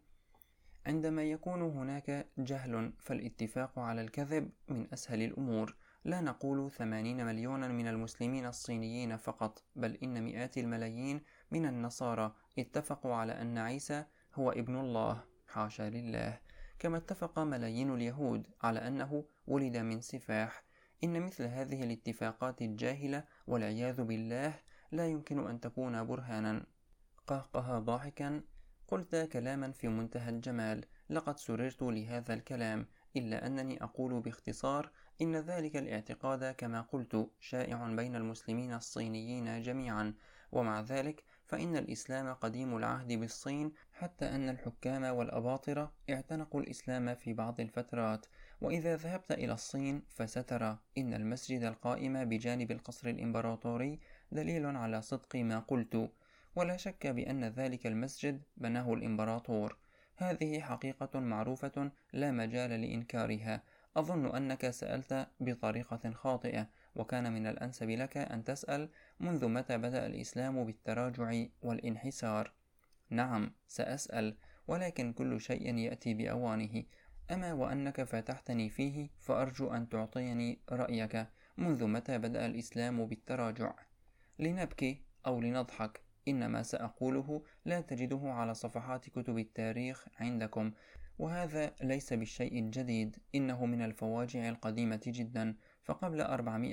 عندما يكون هناك جهل، فالاتفاق على الكذب من أسهل الأمور. لا نقول 80 مليونا من المسلمين الصينيين فقط، بل إن مئات الملايين من النصارى اتفقوا على أن عيسى هو ابن الله، حاشا لله، كما اتفق ملايين اليهود على أنه ولد من سفاح. إن مثل هذه الاتفاقات الجاهلة والعياذ بالله لا يمكن أن تكون برهانا. قهقه ضاحكا. قلت كلاما في منتهى الجمال، لقد سررت لهذا الكلام، إلا أنني أقول باختصار إن ذلك الاعتقاد كما قلت شائع بين المسلمين الصينيين جميعا، ومع ذلك فإن الإسلام قديم العهد بالصين، حتى أن الحكام والأباطرة اعتنقوا الإسلام في بعض الفترات. وإذا ذهبت إلى الصين فسترى إن المسجد القائم بجانب القصر الإمبراطوري دليل على صدق ما قلت، ولا شك بأن ذلك المسجد بناه الإمبراطور. هذه حقيقة معروفة لا مجال لإنكارها. أظن أنك سألت بطريقة خاطئة، وكان من الأنسب لك أن تسأل منذ متى بدأ الإسلام بالتراجع والانحسار. نعم، سأسأل، ولكن كل شيء يأتي بأوانه. أما وأنك فتحتني فيه، فأرجو أن تعطيني رأيك. منذ متى بدأ الإسلام بالتراجع؟ لنبكي أو لنضحك، إن ما سأقوله لا تجده على صفحات كتب التاريخ عندكم، وهذا ليس بالشيء الجديد، إنه من الفواجع القديمة جدا. فقبل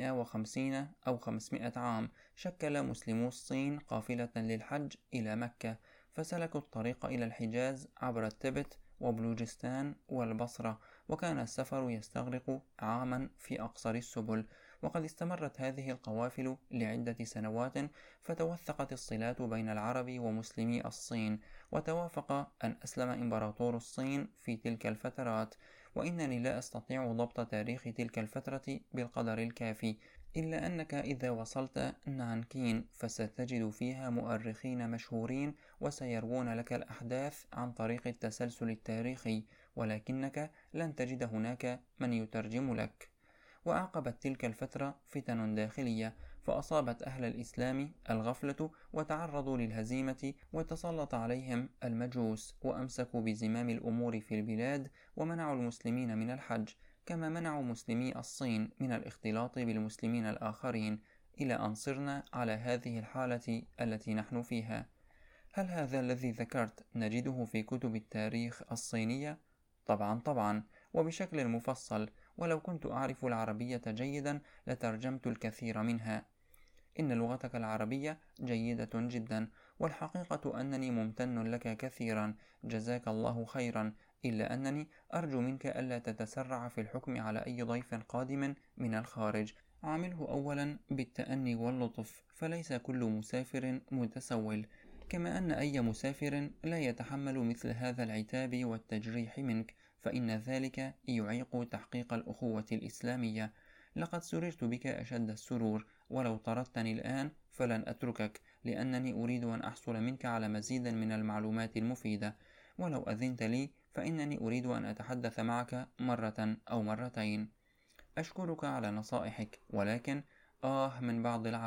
450 أو 500 عام شكل مسلمو الصين قافلة للحج إلى مكة، فسلكوا الطريق إلى الحجاز عبر التبت وبلوجستان والبصرة، وكان السفر يستغرق عاما في أقصر السبل. وقد استمرت هذه القوافل لعدة سنوات، فتوثقت الصلات بين العرب ومسلمي الصين، وتوافق أن أسلم إمبراطور الصين في تلك الفترات. وإنني لا أستطيع ضبط تاريخ تلك الفترة بالقدر الكافي، إلا أنك إذا وصلت نانكين فستجد فيها مؤرخين مشهورين، وسيروون لك الأحداث عن طريق التسلسل التاريخي، ولكنك لن تجد هناك من يترجم لك. وأعقبت تلك الفترة فتن داخلية، فأصابت أهل الإسلام الغفلة وتعرضوا للهزيمة، وتسلط عليهم المجوس وأمسكوا بزمام الأمور في البلاد، ومنعوا المسلمين من الحج، كما منعوا مسلمي الصين من الاختلاط بالمسلمين الآخرين، إلى أن صرنا على هذه الحالة التي نحن فيها. هل هذا الذي ذكرت نجده في كتب التاريخ الصينية؟ طبعا، وبشكل مفصل، ولو كنت أعرف العربية جيدا لترجمت الكثير منها. إن لغتك العربية جيدة جدا، والحقيقة أنني ممتن لك كثيرا، جزاك الله خيرا، إلا أنني أرجو منك ألا تتسرع في الحكم على أي ضيف قادم من الخارج. عامله أولا بالتأني واللطف، فليس كل مسافر متسول، كما أن أي مسافر لا يتحمل مثل هذا العتاب والتجريح منك، فإن ذلك يعيق تحقيق الأخوة الإسلامية. لقد سررت بك أشد السرور، ولو طردتني الآن فلن أتركك، لأنني أريد أن أحصل منك على مزيد من المعلومات المفيدة. ولو أذنت لي فإنني أريد أن أتحدث معك مرة أو مرتين. أشكرك على نصائحك، ولكن من بعض العرب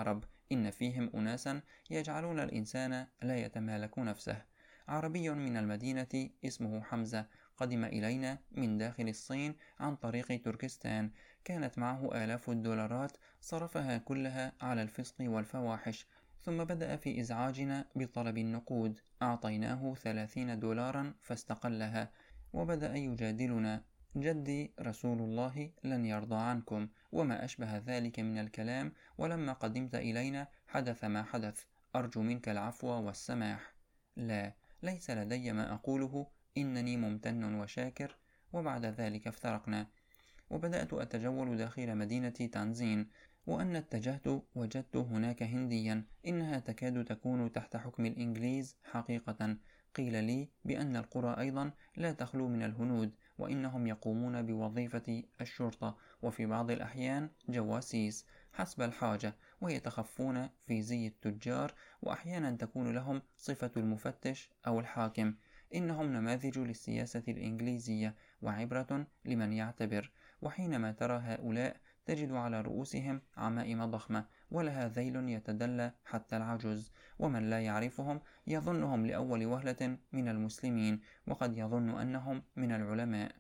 إن فيهم أناسا يجعلون الإنسان لا يتمالك نفسه. عربي من المدينة اسمه حمزة قدم إلينا من داخل الصين عن طريق تركستان، كانت معه آلاف الدولارات صرفها كلها على الفسق والفواحش، ثم بدأ في إزعاجنا بطلب النقود. أعطيناه 30 دولارا فاستقلها وبدأ يجادلنا: جدي رسول الله لن يرضى عنكم، وما أشبه ذلك من الكلام. ولما قدمت إلينا حدث ما حدث، أرجو منك العفو والسماح. لا، ليس لدي ما أقوله، إنني ممتن وشاكر. وبعد ذلك افترقنا، وبدأت أتجول داخل مدينة تانزين، وأن اتجهت وجدت هناك هنديا، إنها تكاد تكون تحت حكم الإنجليز حقيقة. قيل لي بأن القرى أيضا لا تخلو من الهنود، وإنهم يقومون بوظيفة الشرطة، وفي بعض الأحيان جواسيس حسب الحاجة، ويتخفون في زي التجار، وأحيانا تكون لهم صفة المفتش أو الحاكم. إنهم نماذج للسياسة الإنجليزية وعبرة لمن يعتبر. وحينما ترى هؤلاء تجد على رؤوسهم عمائم ضخمة ولها ذيل يتدلى حتى العجز، ومن لا يعرفهم يظنهم لأول وهلة من المسلمين، وقد يظن أنهم من العلماء.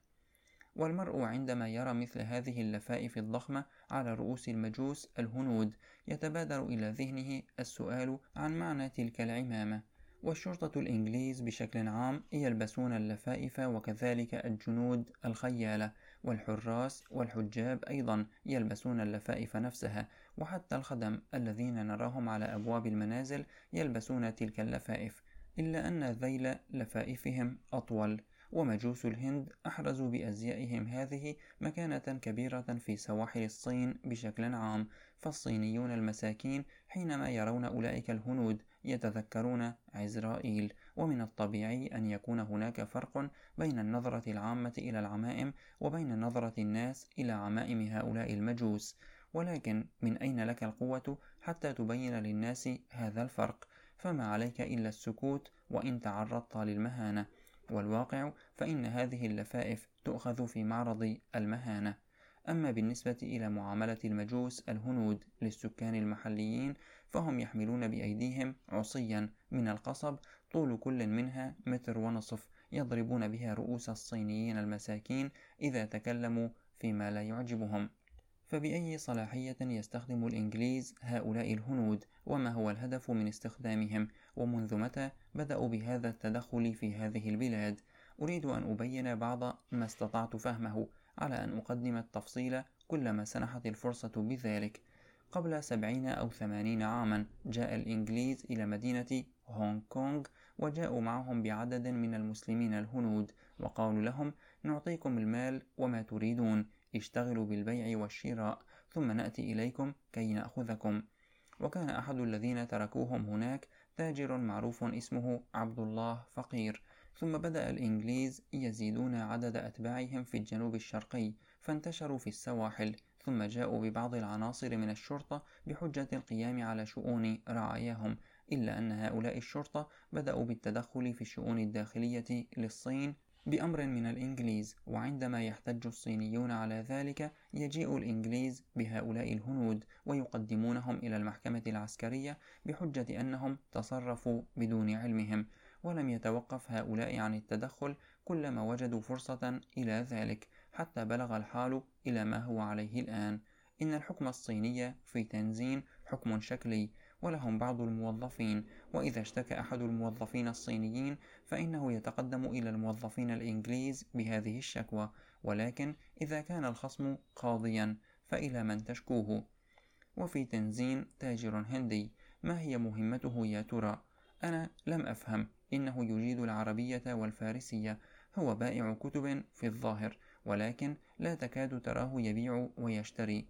والمرء عندما يرى مثل هذه اللفائف الضخمة على رؤوس المجوس الهنود يتبادر إلى ذهنه السؤال عن معنى تلك العمامة. والشرطة الإنجليز بشكل عام يلبسون اللفائف، وكذلك الجنود الخيالة والحراس والحجاب أيضا يلبسون اللفائف نفسها، وحتى الخدم الذين نراهم على أبواب المنازل يلبسون تلك اللفائف، إلا أن ذيل لفائفهم أطول. ومجوس الهند أحرزوا بأزيائهم هذه مكانة كبيرة في سواحل الصين بشكل عام، فالصينيون المساكين حينما يرون أولئك الهنود يتذكرون عزرائيل. ومن الطبيعي أن يكون هناك فرق بين النظرة العامة إلى العمائم وبين نظرة الناس إلى عمائم هؤلاء المجوس، ولكن من أين لك القوة حتى تبين للناس هذا الفرق؟ فما عليك إلا السكوت وإن تعرضت للمهانة. والواقع فإن هذه اللفائف تؤخذ في معرض المهانة. أما بالنسبة إلى معاملة المجوس الهنود للسكان المحليين، فهم يحملون بأيديهم عصيا من القصب طول كل منها 1.5 متر، يضربون بها رؤوس الصينيين المساكين إذا تكلموا فيما لا يعجبهم. فبأي صلاحية يستخدم الإنجليز هؤلاء الهنود؟ وما هو الهدف من استخدامهم؟ ومنذ متى بدأوا بهذا التدخل في هذه البلاد؟ أريد أن أبين بعض ما استطعت فهمه على أن أقدم التفصيل كلما سنحت الفرصة بذلك. قبل 70 أو 80 عاما جاء الإنجليز إلى مدينة هونغ كونغ، وجاءوا معهم بعدد من المسلمين الهنود، وقالوا لهم: نعطيكم المال وما تريدون، اشتغلوا بالبيع والشراء، ثم نأتي إليكم كي نأخذكم. وكان أحد الذين تركوهم هناك تاجر معروف اسمه عبد الله فقير. ثم بدأ الإنجليز يزيدون عدد أتباعهم في الجنوب الشرقي، فانتشروا في السواحل، ثم جاءوا ببعض العناصر من الشرطة بحجة القيام على شؤون رعاياهم، إلا أن هؤلاء الشرطة بدأوا بالتدخل في الشؤون الداخلية للصين بأمر من الإنجليز، وعندما يحتج الصينيون على ذلك يجيء الإنجليز بهؤلاء الهنود ويقدمونهم إلى المحكمة العسكرية بحجة أنهم تصرفوا بدون علمهم. ولم يتوقف هؤلاء عن التدخل كلما وجدوا فرصة إلى ذلك، حتى بلغ الحال إلى ما هو عليه الآن. إن الحكم الصيني في تنزين حكم شكلي، ولهم بعض الموظفين، وإذا اشتكى أحد الموظفين الصينيين فإنه يتقدم إلى الموظفين الإنجليز بهذه الشكوى، ولكن إذا كان الخصم قاضيا فإلى من تشكوه؟ وفي تنزين تاجر هندي، ما هي مهمته يا ترى؟ أنا لم أفهم. إنه يجيد العربية والفارسية، هو بائع كتب في الظاهر، ولكن لا تكاد تراه يبيع ويشتري.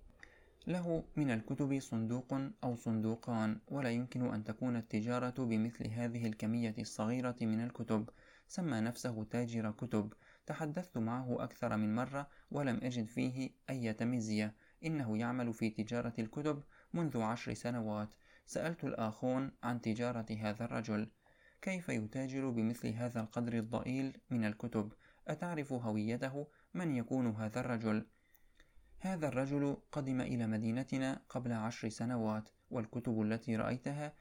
له من الكتب صندوق أو صندوقان، ولا يمكن أن تكون التجارة بمثل هذه الكمية الصغيرة من الكتب. سمى نفسه تاجر كتب. تحدثت معه أكثر من مرة ولم أجد فيه أي مزية. إنه يعمل في تجارة الكتب منذ 10 سنوات. سألت الآخون عن تجارة هذا الرجل: كيف يتاجر بمثل هذا القدر الضئيل من الكتب؟ أتعرف هويته؟ من يكون هذا الرجل؟ هذا الرجل قدم إلى مدينتنا قبل 10 سنوات، والكتب التي رأيتها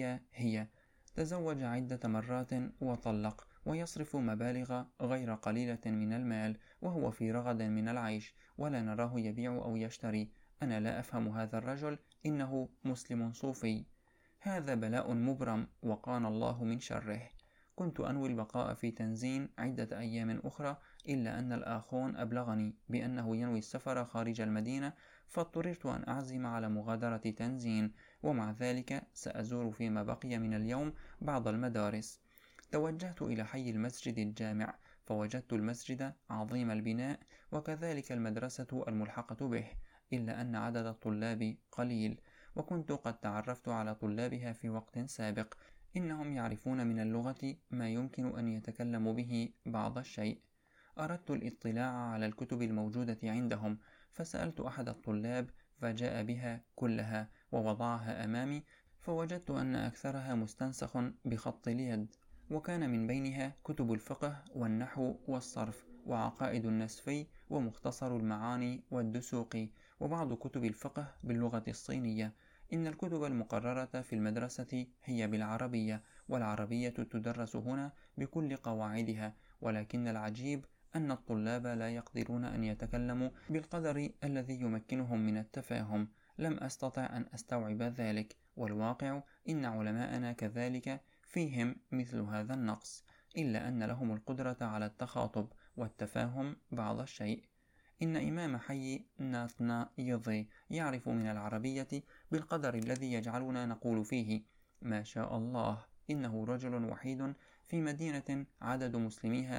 هي. تزوج عدة مرات وطلق، ويصرف مبالغ غير قليلة من المال، وهو في رغد من العيش، ولا نراه يبيع أو يشتري. أنا لا أفهم هذا الرجل، إنه مسلم صوفي. هذا بلاء مبرم، وقانا الله من شره. كنت أنوي البقاء في تنزين عدة أيام أخرى، إلا أن الآخون أبلغني بأنه ينوي السفر خارج المدينة، فاضطررت أن أعزم على مغادرة تنزين، ومع ذلك سأزور فيما بقي من اليوم بعض المدارس. توجهت إلى حي المسجد الجامع، فوجدت المسجد عظيم البناء، وكذلك المدرسة الملحقة به، إلا أن عدد الطلاب قليل، وكنت قد تعرفت على طلابها في وقت سابق. إنهم يعرفون من اللغة ما يمكن أن يتكلموا به بعض الشيء. أردت الاطلاع على الكتب الموجودة عندهم، فسألت أحد الطلاب فجاء بها كلها ووضعها أمامي، فوجدت أن أكثرها مستنسخ بخط اليد، وكان من بينها كتب الفقه والنحو والصرف وعقائد النسفي ومختصر المعاني والدسوقي، وبعض كتب الفقه باللغة الصينية. إن الكتب المقررة في المدرسة هي بالعربية، والعربية تدرس هنا بكل قواعدها، ولكن العجيب أن الطلاب لا يقدرون أن يتكلموا بالقدر الذي يمكنهم من التفاهم. لم أستطع أن أستوعب ذلك، والواقع إن علماءنا كذلك فيهم مثل هذا النقص، إلا أن لهم القدرة على التخاطب والتفاهم بعض الشيء. إن إمام حي ناتنا يضي يعرف من العربية بالقدر الذي يجعلنا نقول فيه ما شاء الله. إنه رجل وحيد في مدينة عدد مسلميها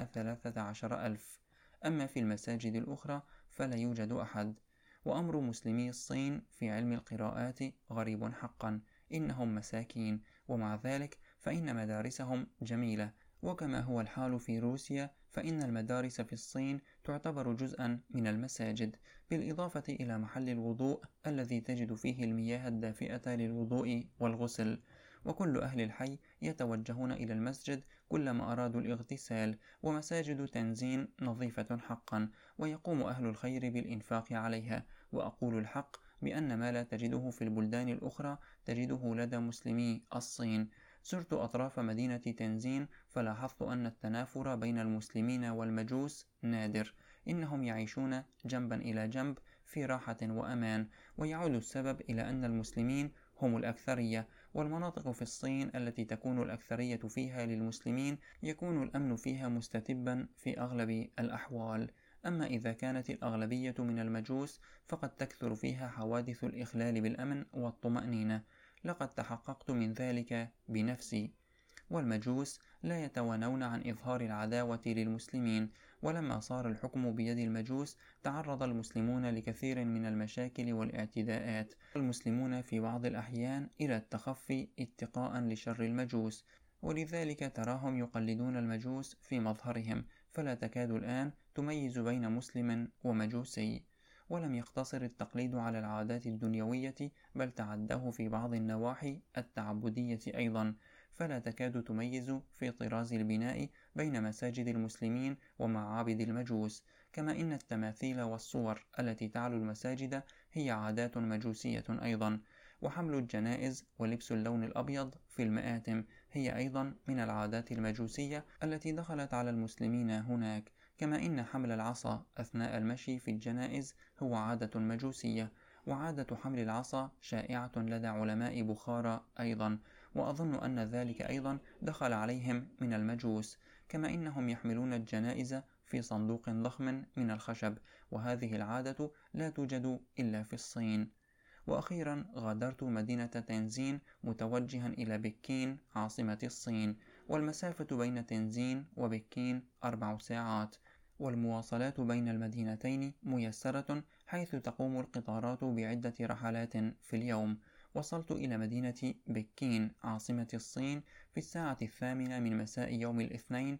13,000، أما في المساجد الأخرى فلا يوجد أحد. وأمر مسلمي الصين في علم القراءات غريب حقا، إنهم مساكين، ومع ذلك فإن مدارسهم جميلة. وكما هو الحال في روسيا، فإن المدارس في الصين تعتبر جزءا من المساجد، بالإضافة إلى محل الوضوء الذي تجد فيه المياه الدافئة للوضوء والغسل. وكل أهل الحي يتوجهون إلى المسجد كلما أرادوا الاغتسال، ومساجد تنزين نظيفة حقا، ويقوم أهل الخير بالإنفاق عليها. وأقول الحق بأن ما لا تجده في البلدان الأخرى تجده لدى مسلمي الصين. زرت أطراف مدينة تنزين، فلاحظت أن التنافر بين المسلمين والمجوس نادر. إنهم يعيشون جنبا إلى جنب في راحة وأمان، ويعود السبب إلى أن المسلمين هم الأكثرية، والمناطق في الصين التي تكون الأكثرية فيها للمسلمين يكون الأمن فيها مستتبا في أغلب الأحوال. أما إذا كانت الأغلبية من المجوس فقد تكثر فيها حوادث الإخلال بالأمن والطمأنينة. لقد تحققت من ذلك بنفسي. والمجوس لا يتوانون عن إظهار العداوة للمسلمين، ولما صار الحكم بيد المجوس تعرض المسلمون لكثير من المشاكل والاعتداءات، والمسلمون في بعض الأحيان إلى التخفي اتقاء لشر المجوس، ولذلك تراهم يقلدون المجوس في مظهرهم، فلا تكاد الآن تميز بين مسلم ومجوسي. ولم يقتصر التقليد على العادات الدنيوية، بل تعداه في بعض النواحي التعبدية أيضا، فلا تكاد تميز في طراز البناء بين مساجد المسلمين ومعابد المجوس. كما إن التماثيل والصور التي تعلو المساجد هي عادات مجوسية أيضا. وحمل الجنائز ولبس اللون الأبيض في المآتم هي أيضا من العادات المجوسية التي دخلت على المسلمين هناك. كما إن حمل العصا أثناء المشي في الجنائز هو عادة مجوسية، وعادة حمل العصا شائعة لدى علماء بخارى أيضا، وأظن أن ذلك أيضا دخل عليهم من المجوس. كما إنهم يحملون الجنائز في صندوق ضخم من الخشب، وهذه العادة لا توجد إلا في الصين. وأخيرا غادرت مدينة تنزين متوجها إلى بكين عاصمة الصين، والمسافة بين تنزين وبكين 4 ساعات، والمواصلات بين المدينتين ميسرة، حيث تقوم القطارات بعدة رحلات في اليوم. وصلت إلى مدينة بكين عاصمة الصين في 8:08 من مساء يوم الاثنين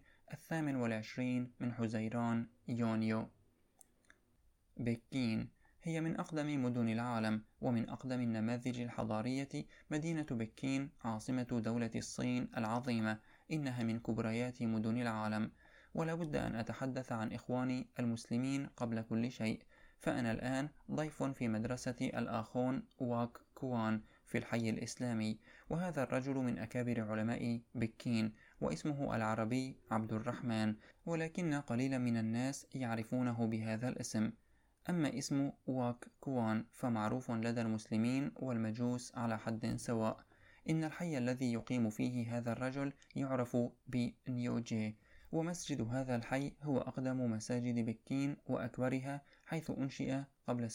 28 من حزيران يونيو. بكين هي من أقدم مدن العالم ومن أقدم النماذج الحضارية. مدينة بكين عاصمة دولة الصين العظيمة، إنها من كبريات مدن العالم. ولا بد أن أتحدث عن إخواني المسلمين قبل كل شيء، فأنا الآن ضيف في مدرسة الآخون واك كوان في الحي الإسلامي، وهذا الرجل من أكابر علماء بكين، واسمه العربي عبد الرحمن، ولكن قليلا من الناس يعرفونه بهذا الاسم. أما اسم واك كوان فمعروف لدى المسلمين والمجوس على حد سواء. إن الحي الذي يقيم فيه هذا الرجل يعرف بنيوجي، ومسجد هذا الحي هو أقدم مساجد بكين وأكبرها، حيث أنشئ قبل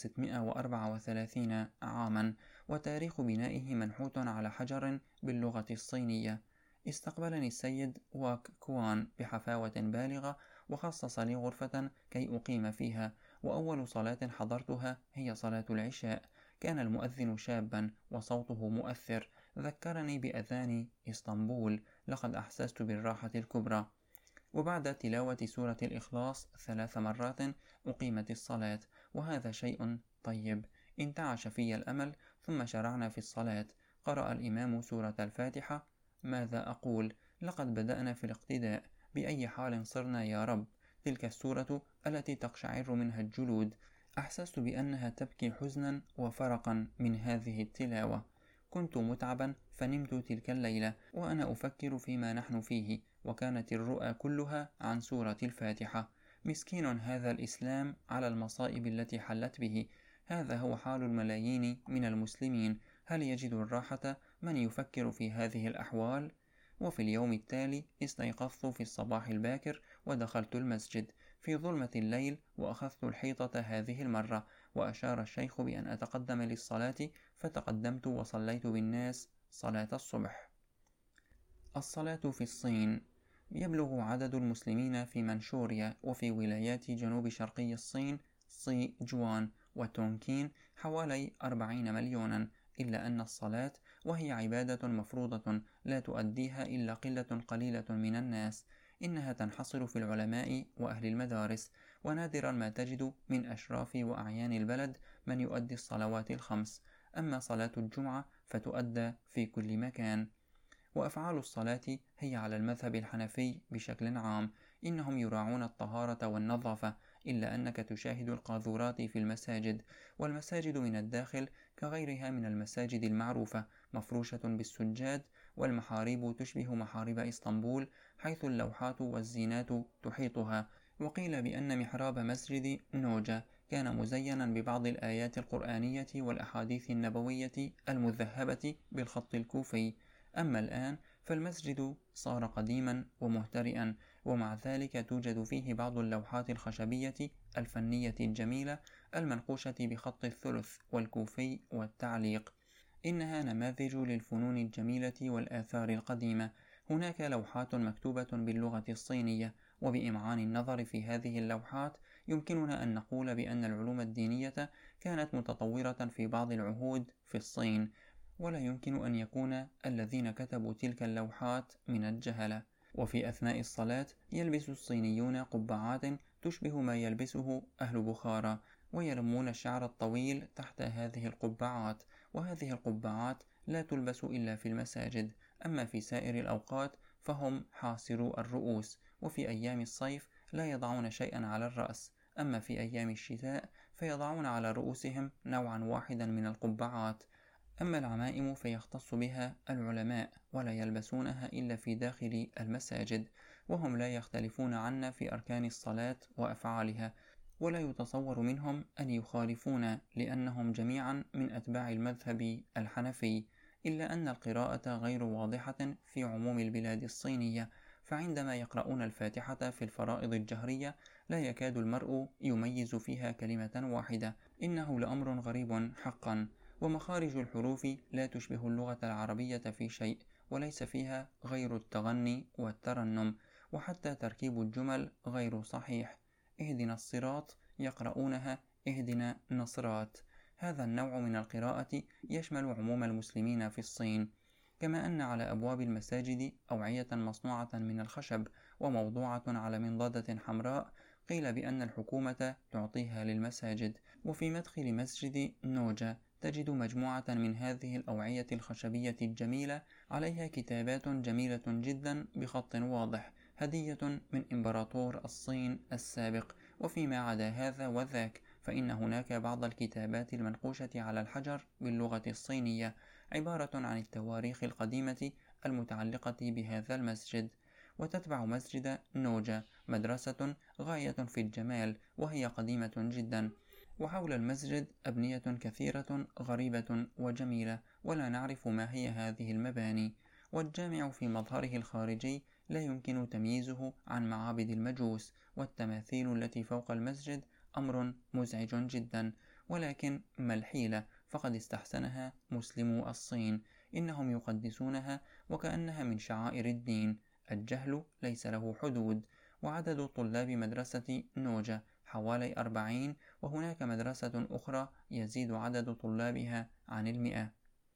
634 عاما، وتاريخ بنائه منحوت على حجر باللغة الصينية. استقبلني السيد واك كوان بحفاوة بالغة، وخصص لي غرفة كي أقيم فيها، وأول صلاة حضرتها هي صلاة العشاء. كان المؤذن شابا وصوته مؤثر، ذكرني بأذان إسطنبول. لقد أحسست بالراحة الكبرى. وبعد تلاوة سورة الإخلاص 3 مرات أقيمت الصلاة، وهذا شيء طيب. انتعش في الأمل، ثم شرعنا في الصلاة. قرأ الإمام سورة الفاتحة. ماذا أقول؟ لقد بدأنا في الاقتداء. بأي حال صرنا يا رب؟ تلك السورة التي تقشعر منها الجلود. أحسست بأنها تبكي حزنا وفرقا من هذه التلاوة. كنت متعبا فنمت تلك الليلة وأنا أفكر فيما نحن فيه، وكانت الرؤى كلها عن سورة الفاتحة. مسكين هذا الإسلام على المصائب التي حلت به. هذا هو حال الملايين من المسلمين. هل يجد الراحة من يفكر في هذه الأحوال؟ وفي اليوم التالي استيقظت في الصباح الباكر ودخلت المسجد في ظلمة الليل، وأخذت الحيطة هذه المرة، وأشار الشيخ بأن أتقدم للصلاة، فتقدمت وصليت بالناس صلاة الصبح. الصلاة في الصين. يبلغ عدد المسلمين في منشوريا وفي ولايات جنوب شرقي الصين صي جوان وتونكين حوالي 40 مليونا، إلا أن الصلاة، وهي عبادة مفروضة لا تؤديها إلا قلة قليلة من الناس، إنها تنحصر في العلماء وأهل المدارس، ونادرا ما تجد من أشراف وأعيان البلد من يؤدي الصلوات الخمس. أما صلاة الجمعة فتؤدى في كل مكان. وأفعال الصلاة هي على المذهب الحنفي بشكل عام، إنهم يراعون الطهارة والنظافة، إلا أنك تشاهد القاذورات في المساجد. والمساجد من الداخل كغيرها من المساجد المعروفة مفروشة بالسجاد، والمحاريب تشبه محارب إسطنبول، حيث اللوحات والزينات تحيطها. وقيل بأن محراب مسجد نوجة كان مزينا ببعض الآيات القرآنية والأحاديث النبوية المذهبة بالخط الكوفي. أما الآن فالمسجد صار قديما ومهترئا، ومع ذلك توجد فيه بعض اللوحات الخشبية الفنية الجميلة المنقوشة بخط الثلث والكوفي والتعليق. إنها نماذج للفنون الجميلة والآثار القديمة. هناك لوحات مكتوبة باللغة الصينية، وبإمعان النظر في هذه اللوحات يمكننا أن نقول بأن العلوم الدينية كانت متطورة في بعض العهود في الصين، ولا يمكن أن يكون الذين كتبوا تلك اللوحات من الجهلة. وفي أثناء الصلاة يلبس الصينيون قبعات تشبه ما يلبسه أهل بخارى، ويلمون الشعر الطويل تحت هذه القبعات، وهذه القبعات لا تلبس إلا في المساجد. أما في سائر الأوقات فهم حاصرو الرؤوس، وفي أيام الصيف لا يضعون شيئا على الرأس. أما في أيام الشتاء فيضعون على رؤوسهم نوعا واحدا من القبعات. أما العمائم فيختص بها العلماء، ولا يلبسونها إلا في داخل المساجد، وهم لا يختلفون عنا في أركان الصلاة وأفعالها، ولا يتصور منهم أن يخالفون، لأنهم جميعا من أتباع المذهب الحنفي. إلا أن القراءة غير واضحة في عموم البلاد الصينية، فعندما يقرؤون الفاتحة في الفرائض الجهرية لا يكاد المرء يميز فيها كلمة واحدة. إنه لأمر غريب حقا. ومخارج الحروف لا تشبه اللغة العربية في شيء، وليس فيها غير التغني والترنم، وحتى تركيب الجمل غير صحيح. اهدنا الصراط يقرؤونها اهدنا نصرات. هذا النوع من القراءة يشمل عموم المسلمين في الصين. كما أن على أبواب المساجد أوعية مصنوعة من الخشب وموضوعة على منضدة حمراء، قيل بأن الحكومة تعطيها للمساجد. وفي مدخل مسجد نوجة تجد مجموعة من هذه الأوعية الخشبية الجميلة عليها كتابات جميلة جدا بخط واضح، هدية من إمبراطور الصين السابق. وفيما عدا هذا وذاك فإن هناك بعض الكتابات المنقوشة على الحجر باللغة الصينية، عبارة عن التواريخ القديمة المتعلقة بهذا المسجد. وتتبع مسجد نوجا مدرسة غاية في الجمال وهي قديمة جدا، وحول المسجد أبنية كثيرة غريبة وجميلة ولا نعرف ما هي هذه المباني. والجامع في مظهره الخارجي لا يمكن تمييزه عن معابد المجوس، والتماثيل التي فوق المسجد أمر مزعج جدا. ولكن ما الحيلة، فقد استحسنها مسلمو الصين، إنهم يقدسونها وكأنها من شعائر الدين. الجهل ليس له حدود. وعدد طلاب مدرسة نوجا حوالي 40، وهناك مدرسة أخرى يزيد عدد طلابها عن 100.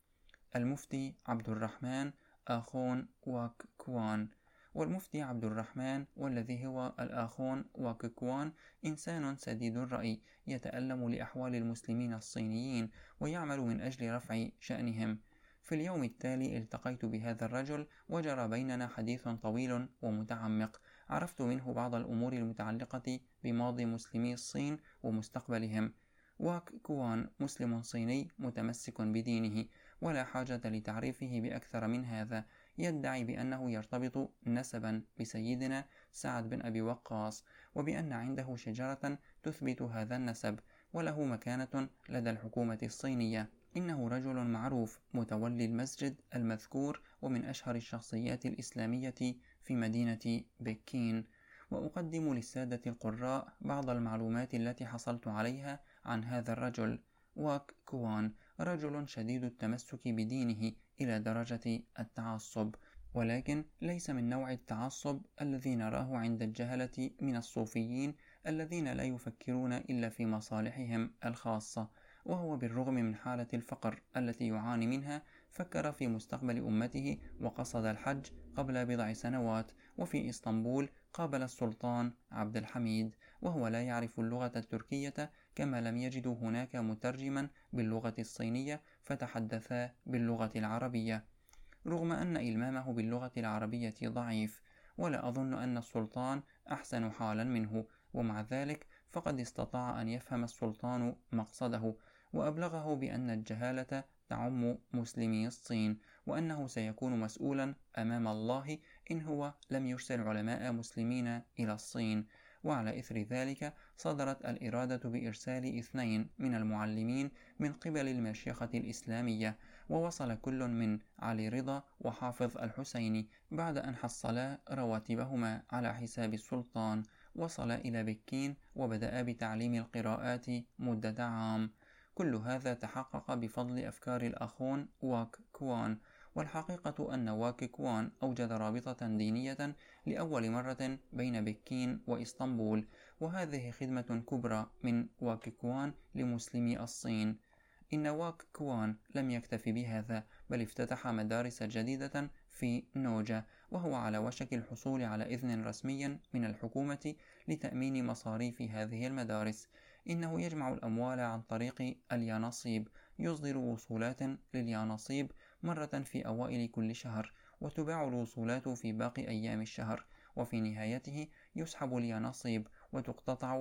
المفتي عبد الرحمن آخون واك كوان. والمفتي عبد الرحمن والذي هو الآخون واك كوان إنسان سديد الرأي، يتألم لأحوال المسلمين الصينيين ويعمل من أجل رفع شأنهم. في اليوم التالي التقيت بهذا الرجل وجرى بيننا حديث طويل ومتعمق. عرفت منه بعض الأمور المتعلقة بماضي مسلمي الصين ومستقبلهم. واك كوان مسلم صيني متمسك بدينه، ولا حاجة لتعريفه بأكثر من هذا. يدعي بأنه يرتبط نسبا بسيدنا سعد بن أبي وقاص، وبأن عنده شجرة تثبت هذا النسب، وله مكانة لدى الحكومة الصينية. إنه رجل معروف متولي المسجد المذكور ومن أشهر الشخصيات الإسلامية في مدينة بكين. وأقدم للسادة القراء بعض المعلومات التي حصلت عليها عن هذا الرجل. واك كوان رجل شديد التمسك بدينه إلى درجة التعصب، ولكن ليس من نوع التعصب الذي نراه عند الجهلة من الصوفيين الذين لا يفكرون إلا في مصالحهم الخاصة. وهو بالرغم من حالة الفقر التي يعاني منها فكر في مستقبل أمته وقصد الحج قبل بضع سنوات. وفي إسطنبول قابل السلطان عبد الحميد وهو لا يعرف اللغة التركية، كما لم يجدوا هناك مترجما باللغة الصينية فتحدثا باللغة العربية، رغم أن إلمامه باللغة العربية ضعيف. ولا أظن أن السلطان أحسن حالا منه، ومع ذلك فقد استطاع أن يفهم السلطان مقصده، وأبلغه بأن الجهالة تعم مسلمي الصين، وأنه سيكون مسؤولا أمام الله إن هو لم يرسل علماء مسلمين إلى الصين. وعلى إثر ذلك صدرت الإرادة بإرسال 2 من المعلمين من قبل المشيخة الإسلامية، ووصل كل من علي رضا وحافظ الحسيني بعد أن حصلا رواتبهما على حساب السلطان. وصل إلى بكين وبدأ بتعليم القراءات مدة عام. كل هذا تحقق بفضل أفكار الأخون واك كوان. والحقيقة أن واك كوان أوجد رابطة دينية لأول مرة بين بكين وإسطنبول، وهذه خدمة كبرى من واك كوان لمسلمي الصين. إن واك كوان لم يكتف بهذا، بل افتتح مدارس جديدة في نوجا، وهو على وشك الحصول على إذن رسمي من الحكومة لتأمين مصاريف هذه المدارس. إنه يجمع الأموال عن طريق اليانصيب، يصدر وصولات لليانصيب مرة في أوائل كل شهر، وتباع الوصولات في باقي أيام الشهر، وفي نهايته يسحب اليانصيب وتقتطع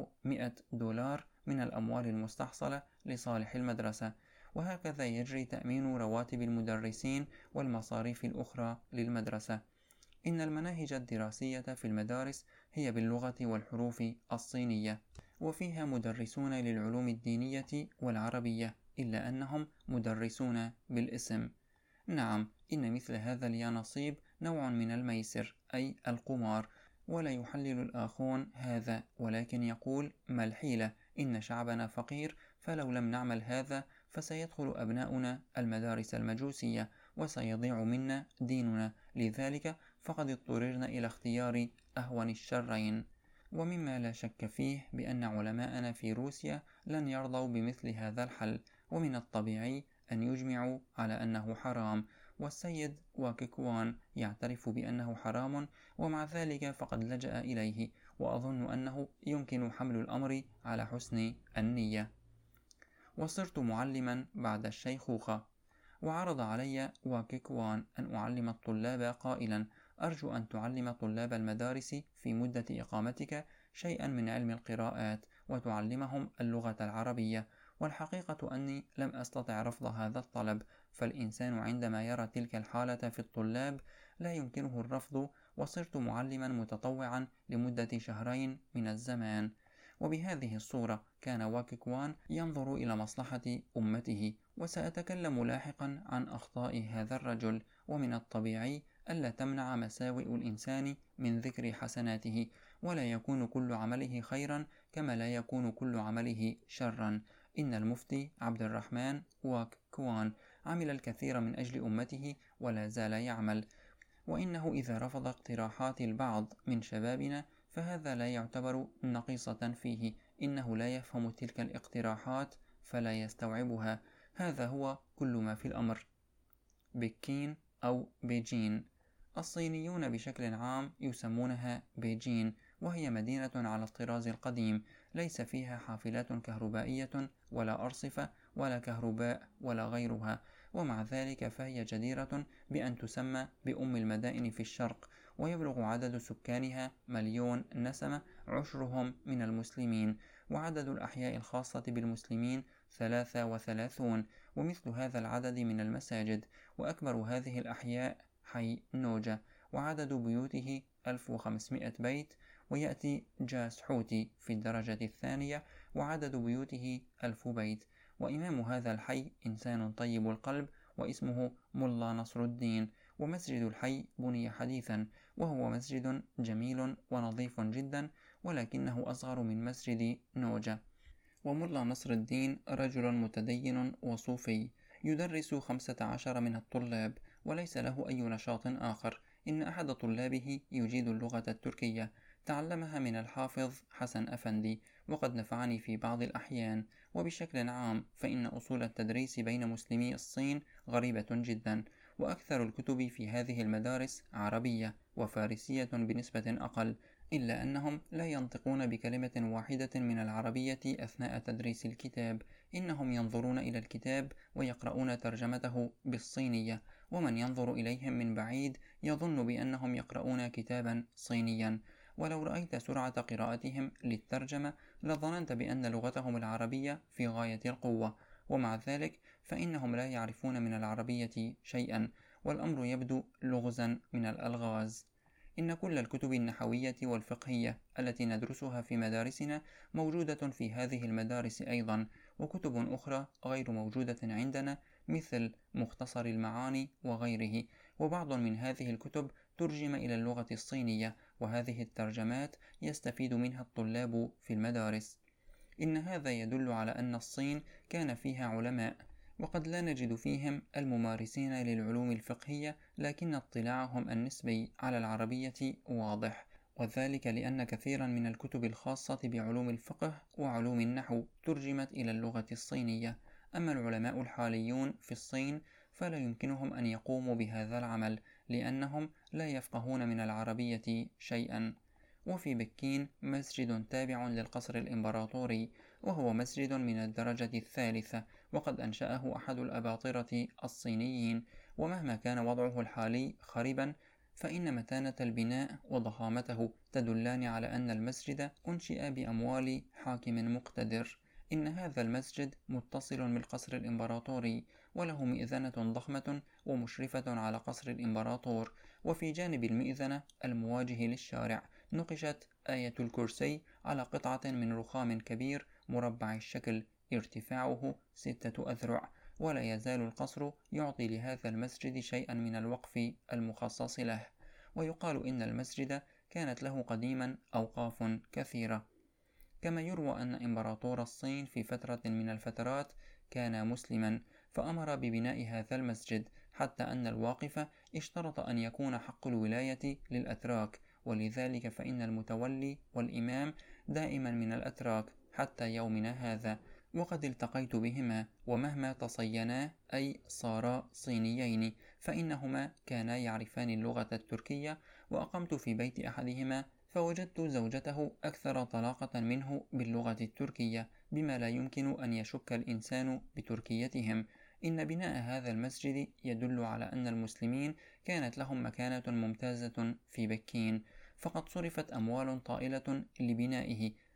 $100 من الأموال المستحصلة لصالح المدرسة. وهكذا يجري تأمين رواتب المدرسين والمصاريف الأخرى للمدرسة. إن المناهج الدراسية في المدارس هي باللغة والحروف الصينية، وفيها مدرسون للعلوم الدينية والعربية، إلا أنهم مدرسون بالاسم. نعم، إن مثل هذا اليانصيب نوع من الميسر أي القمار، ولا يحلل الآخون هذا، ولكن يقول: ما الحيلة؟ إن شعبنا فقير، فلو لم نعمل هذا فسيدخل أبناؤنا المدارس المجوسية وسيضيع منا ديننا، لذلك فقد اضطررنا إلى اختيار أهون الشرين. ومما لا شك فيه بأن علماءنا في روسيا لن يرضوا بمثل هذا الحل، ومن الطبيعي أن يجمعوا على أنه حرام، والسيد واككوان يعترف بأنه حرام، ومع ذلك فقد لجأ إليه، وأظن أنه يمكن حمل الأمر على حسن النية. وصرت معلما بعد الشيخوخة، وعرض علي واككوان أن أعلم الطلاب قائلا: أرجو أن تعلم طلاب المدارس في مدة إقامتك شيئا من علم القراءات، وتعلمهم اللغة العربية، والحقيقة أني لم أستطع رفض هذا الطلب، فالإنسان عندما يرى تلك الحالة في الطلاب لا يمكنه الرفض، وصرت معلما متطوعا لمدة شهرين من الزمان. وبهذه الصورة كان واكيكوان ينظر إلى مصلحة أمته. وسأتكلم لاحقا عن أخطاء هذا الرجل، ومن الطبيعي ألا تمنع مساوئ الإنسان من ذكر حسناته، ولا يكون كل عمله خيرا كما لا يكون كل عمله شرا. إن المفتي عبد الرحمن واك كوان عمل الكثير من أجل أمته ولا زال يعمل، وإنه إذا رفض اقتراحات البعض من شبابنا فهذا لا يعتبر نقيصة فيه، إنه لا يفهم تلك الاقتراحات فلا يستوعبها. هذا هو كل ما في الأمر. بكين أو بيجين. الصينيون بشكل عام يسمونها بيجين، وهي مدينة على الطراز القديم، ليس فيها حافلات كهربائية ولا أرصفة ولا كهرباء ولا غيرها، ومع ذلك فهي جديرة بأن تسمى بأم المدائن في الشرق، ويبلغ عدد سكانها 1,000,000 نسمة، عشرهم من المسلمين، وعدد الأحياء الخاصة بالمسلمين 33، ومثل هذا العدد من المساجد. وأكبر هذه الأحياء حي نوجة، وعدد بيوته 1500 بيت، ويأتي جاس حوتي في الدرجة الثانية وعدد بيوته 1000 بيت. وإمام هذا الحي إنسان طيب القلب واسمه ملا نصر الدين. ومسجد الحي بني حديثا، وهو مسجد جميل ونظيف جدا، ولكنه أصغر من مسجد نوجة. وملا نصر الدين رجل متدين وصوفي، يدرس 15 من الطلاب، وليس له أي نشاط آخر. إن أحد طلابه يجيد اللغة التركية، تعلمها من الحافظ حسن أفندي، وقد نفعني في بعض الأحيان. وبشكل عام فإن أصول التدريس بين مسلمي الصين غريبة جدا، وأكثر الكتب في هذه المدارس عربية وفارسية بنسبة أقل، إلا أنهم لا ينطقون بكلمة واحدة من العربية أثناء تدريس الكتاب. إنهم ينظرون إلى الكتاب ويقرؤون ترجمته بالصينية، ومن ينظر إليهم من بعيد يظن بأنهم يقرؤون كتابا صينيا، ولو رأيت سرعة قراءتهم للترجمة لظننت بأن لغتهم العربية في غاية القوة، ومع ذلك فإنهم لا يعرفون من العربية شيئا، والأمر يبدو لغزا من الألغاز. إن كل الكتب النحوية والفقهية التي ندرسها في مدارسنا موجودة في هذه المدارس أيضا، وكتب أخرى غير موجودة عندنا مثل مختصر المعاني وغيره. وبعض من هذه الكتب ترجم إلى اللغة الصينية، وهذه الترجمات يستفيد منها الطلاب في المدارس. إن هذا يدل على أن الصين كان فيها علماء، وقد لا نجد فيهم الممارسين للعلوم الفقهية، لكن اطلاعهم النسبي على العربية واضح، وذلك لأن كثيرا من الكتب الخاصة بعلوم الفقه وعلوم النحو ترجمت إلى اللغة الصينية. أما العلماء الحاليون في الصين فلا يمكنهم أن يقوموا بهذا العمل، لأنهم لا يفقهون من العربية شيئا. وفي بكين مسجد تابع للقصر الإمبراطوري، وهو مسجد من الدرجة الثالثة، وقد أنشأه أحد الأباطرة الصينيين. ومهما كان وضعه الحالي خربا فإن متانة البناء وضخامته تدلان على أن المسجد أنشئ بأموال حاكم مقتدر. إن هذا المسجد متصل بالقصر الإمبراطوري، وله مئذنة ضخمة ومشرفة على قصر الإمبراطور، وفي جانب المئذنة المواجه للشارع نقشت آية الكرسي على قطعة من رخام كبير مربع الشكل، ارتفاعه 6 أذرع. ولا يزال القصر يعطي لهذا المسجد شيئا من الوقف المخصص له. ويقال إن المسجد كانت له قديما أوقاف كثيرة. كما يروى أن إمبراطور الصين في فترة من الفترات كان مسلما، فأمر ببناء هذا المسجد، حتى أن الواقف اشترط أن يكون حق الولاية للأتراك، ولذلك فإن المتولي والإمام دائما من الأتراك حتى يومنا هذا. وقد التقيت بهما، ومهما تصينا أي صارا صينيين فإنهما كانا يعرفان اللغة التركية. وأقمت في بيت أحدهما فوجدت زوجته أكثر طلاقة منه باللغة التركية، بما لا يمكن أن يشك الإنسان بتركيتهم. إن بناء هذا المسجد يدل على أن المسلمين كانت لهم مكانة ممتازة في بكين، فقد صرفت أموال طائلة لبنائه،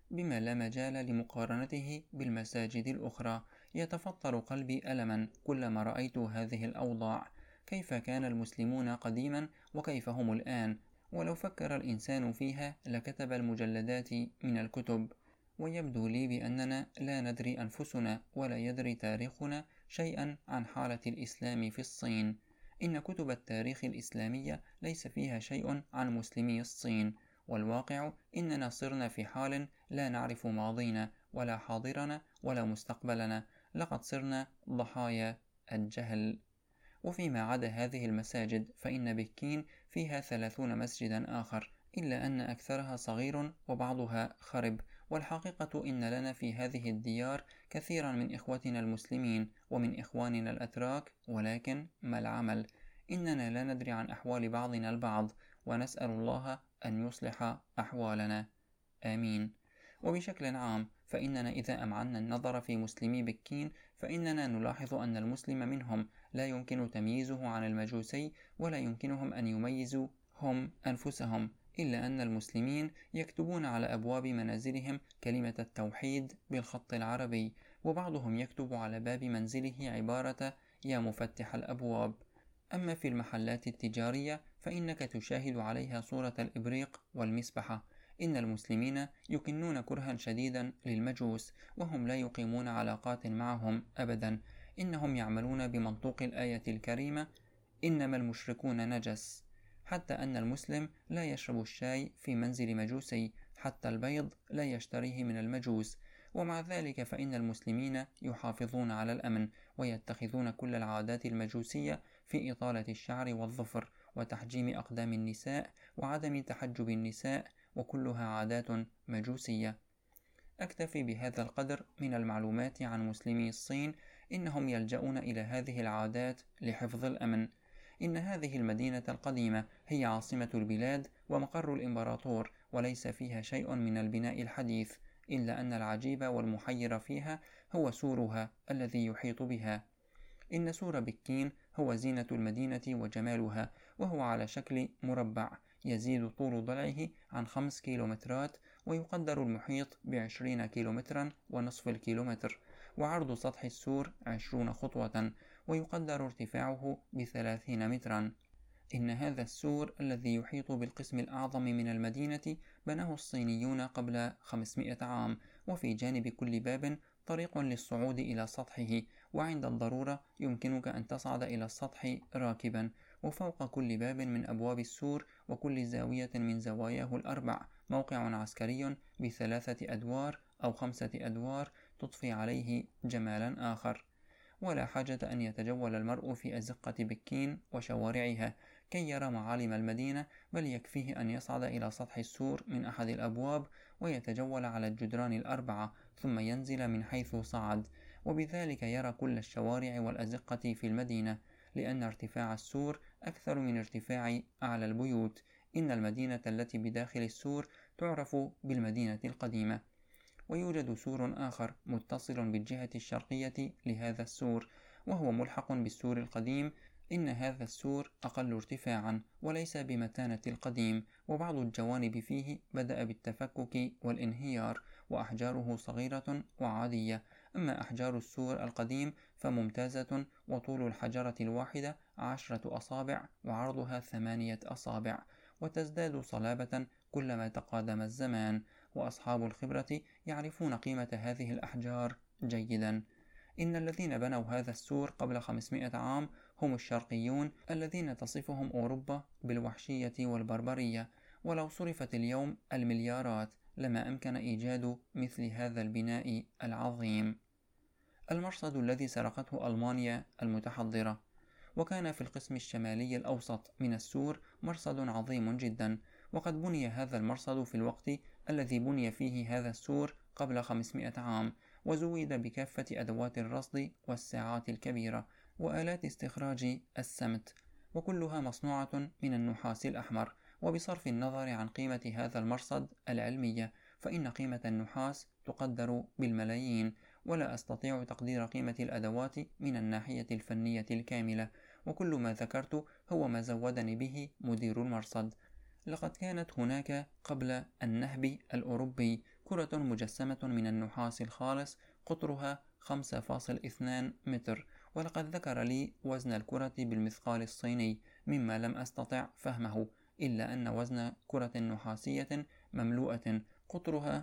بما لا مجال لمقارنته بالمساجد الأخرى. يتفطر قلبي ألما كلما رأيت هذه الأوضاع. كيف كان المسلمون قديما وكيف هم الآن؟ ولو فكر الإنسان فيها لكتب المجلدات من الكتب. ويبدو لي بأننا لا ندري أنفسنا ولا يدري تاريخنا شيئا عن حالة الإسلام في الصين. إن كتب التاريخ الإسلامية ليس فيها شيء عن مسلمي الصين، والواقع إننا صرنا في حال لا نعرف ماضينا ولا حاضرنا ولا مستقبلنا، لقد صرنا ضحايا الجهل. وفيما عدا هذه المساجد فإن بكين فيها 30 مسجدا آخر، إلا أن أكثرها صغير وبعضها خرب. والحقيقة إن لنا في هذه الديار كثيرا من إخوتنا المسلمين ومن إخواننا الأتراك، ولكن ما العمل؟ إننا لا ندري عن أحوال بعضنا البعض، ونسأل الله أن يصلح أحوالنا، آمين. وبشكل عام فإننا إذا أمعنا النظر في مسلمي بكين فإننا نلاحظ أن المسلم منهم لا يمكن تمييزه عن المجوسي، ولا يمكنهم أن يميزوا هم أنفسهم، إلا أن المسلمين يكتبون على أبواب منازلهم كلمة التوحيد بالخط العربي، وبعضهم يكتب على باب منزله عبارة يا مفتح الأبواب. أما في المحلات التجارية فإنك تشاهد عليها صورة الإبريق والمسبحة. إن المسلمين يكنون كرها شديدا للمجوس، وهم لا يقيمون علاقات معهم أبدا. إنهم يعملون بمنطوق الآية الكريمة إنما المشركون نجس. حتى أن المسلم لا يشرب الشاي في منزل مجوسي، حتى البيض لا يشتريه من المجوس. ومع ذلك فإن المسلمين يحافظون على الأمن، ويتخذون كل العادات المجوسية في إطالة الشعر والظفر وتحجيم أقدام النساء وعدم تحجب النساء، وكلها عادات مجوسية. أكتفي بهذا القدر من المعلومات عن مسلمي الصين. إنهم يلجؤون إلى هذه العادات لحفظ الأمن. إن هذه المدينة القديمة هي عاصمة البلاد ومقر الإمبراطور، وليس فيها شيء من البناء الحديث، إلا أن العجيب والمحير فيها هو سورها الذي يحيط بها. إن سور بكين هو زينة المدينة وجمالها، وهو على شكل مربع يزيد طول ضلعه عن 5 كيلومترات، ويقدر المحيط ب20 كيلومترا ونصف الكيلومتر، وعرض سطح السور 20 خطوة، ويقدر ارتفاعه ب30 مترا. إن هذا السور الذي يحيط بالقسم الأعظم من المدينة بناه الصينيون قبل 500 عام، وفي جانب كل باب طريق للصعود إلى سطحه، وعند الضرورة يمكنك أن تصعد إلى السطح راكبا. وفوق كل باب من أبواب السور وكل زاوية من زواياه الأربع موقع عسكري ب3 أدوار أو 5 أدوار تضفي عليه جمالا آخر. ولا حاجة أن يتجول المرء في أزقة بكين وشوارعها كي يرى معالم المدينة، بل يكفيه أن يصعد إلى سطح السور من أحد الأبواب ويتجول على الجدران الأربعة، ثم ينزل من حيث صعد، وبذلك يرى كل الشوارع والأزقة في المدينة، لأن ارتفاع السور أكثر من ارتفاع أعلى البيوت. إن المدينة التي بداخل السور تعرف بالمدينة القديمة. ويوجد سور آخر متصل بالجهة الشرقية لهذا السور، وهو ملحق بالسور القديم. إن هذا السور أقل ارتفاعا وليس بمتانة القديم، وبعض الجوانب فيه بدأ بالتفكك والانهيار، وأحجاره صغيرة وعادية. أما أحجار السور القديم فممتازة، وطول الحجرة الواحدة 10 أصابع وعرضها 8 أصابع، وتزداد صلابة كلما تقادم الزمان. وأصحاب الخبرة يعرفون قيمة هذه الأحجار جيدا. إن الذين بنوا هذا السور قبل 500 عام هم الشرقيون الذين تصفهم أوروبا بالوحشية والبربرية، ولو صرفت اليوم المليارات لما أمكن إيجاد مثل هذا البناء العظيم. المرصد الذي سرقته ألمانيا المتحضرة. وكان في القسم الشمالي الأوسط من السور مرصد عظيم جدا، وقد بني هذا المرصد في الوقت الذي بني فيه هذا السور قبل 500 عام، وزود بكافة أدوات الرصد والساعات الكبيرة وآلات استخراج السمت، وكلها مصنوعة من النحاس الأحمر. وبصرف النظر عن قيمة هذا المرصد العلمية فإن قيمة النحاس تقدر بالملايين، ولا أستطيع تقدير قيمة الأدوات من الناحية الفنية الكاملة، وكل ما ذكرت هو ما زودني به مدير المرصد. لقد كانت هناك قبل النهب الأوروبي كرة مجسمة من النحاس الخالص قطرها 5.2 متر، ولقد ذكر لي وزن الكرة بالمثقال الصيني مما لم أستطع فهمه، إلا أن وزن كرة نحاسية مملوءة قطرها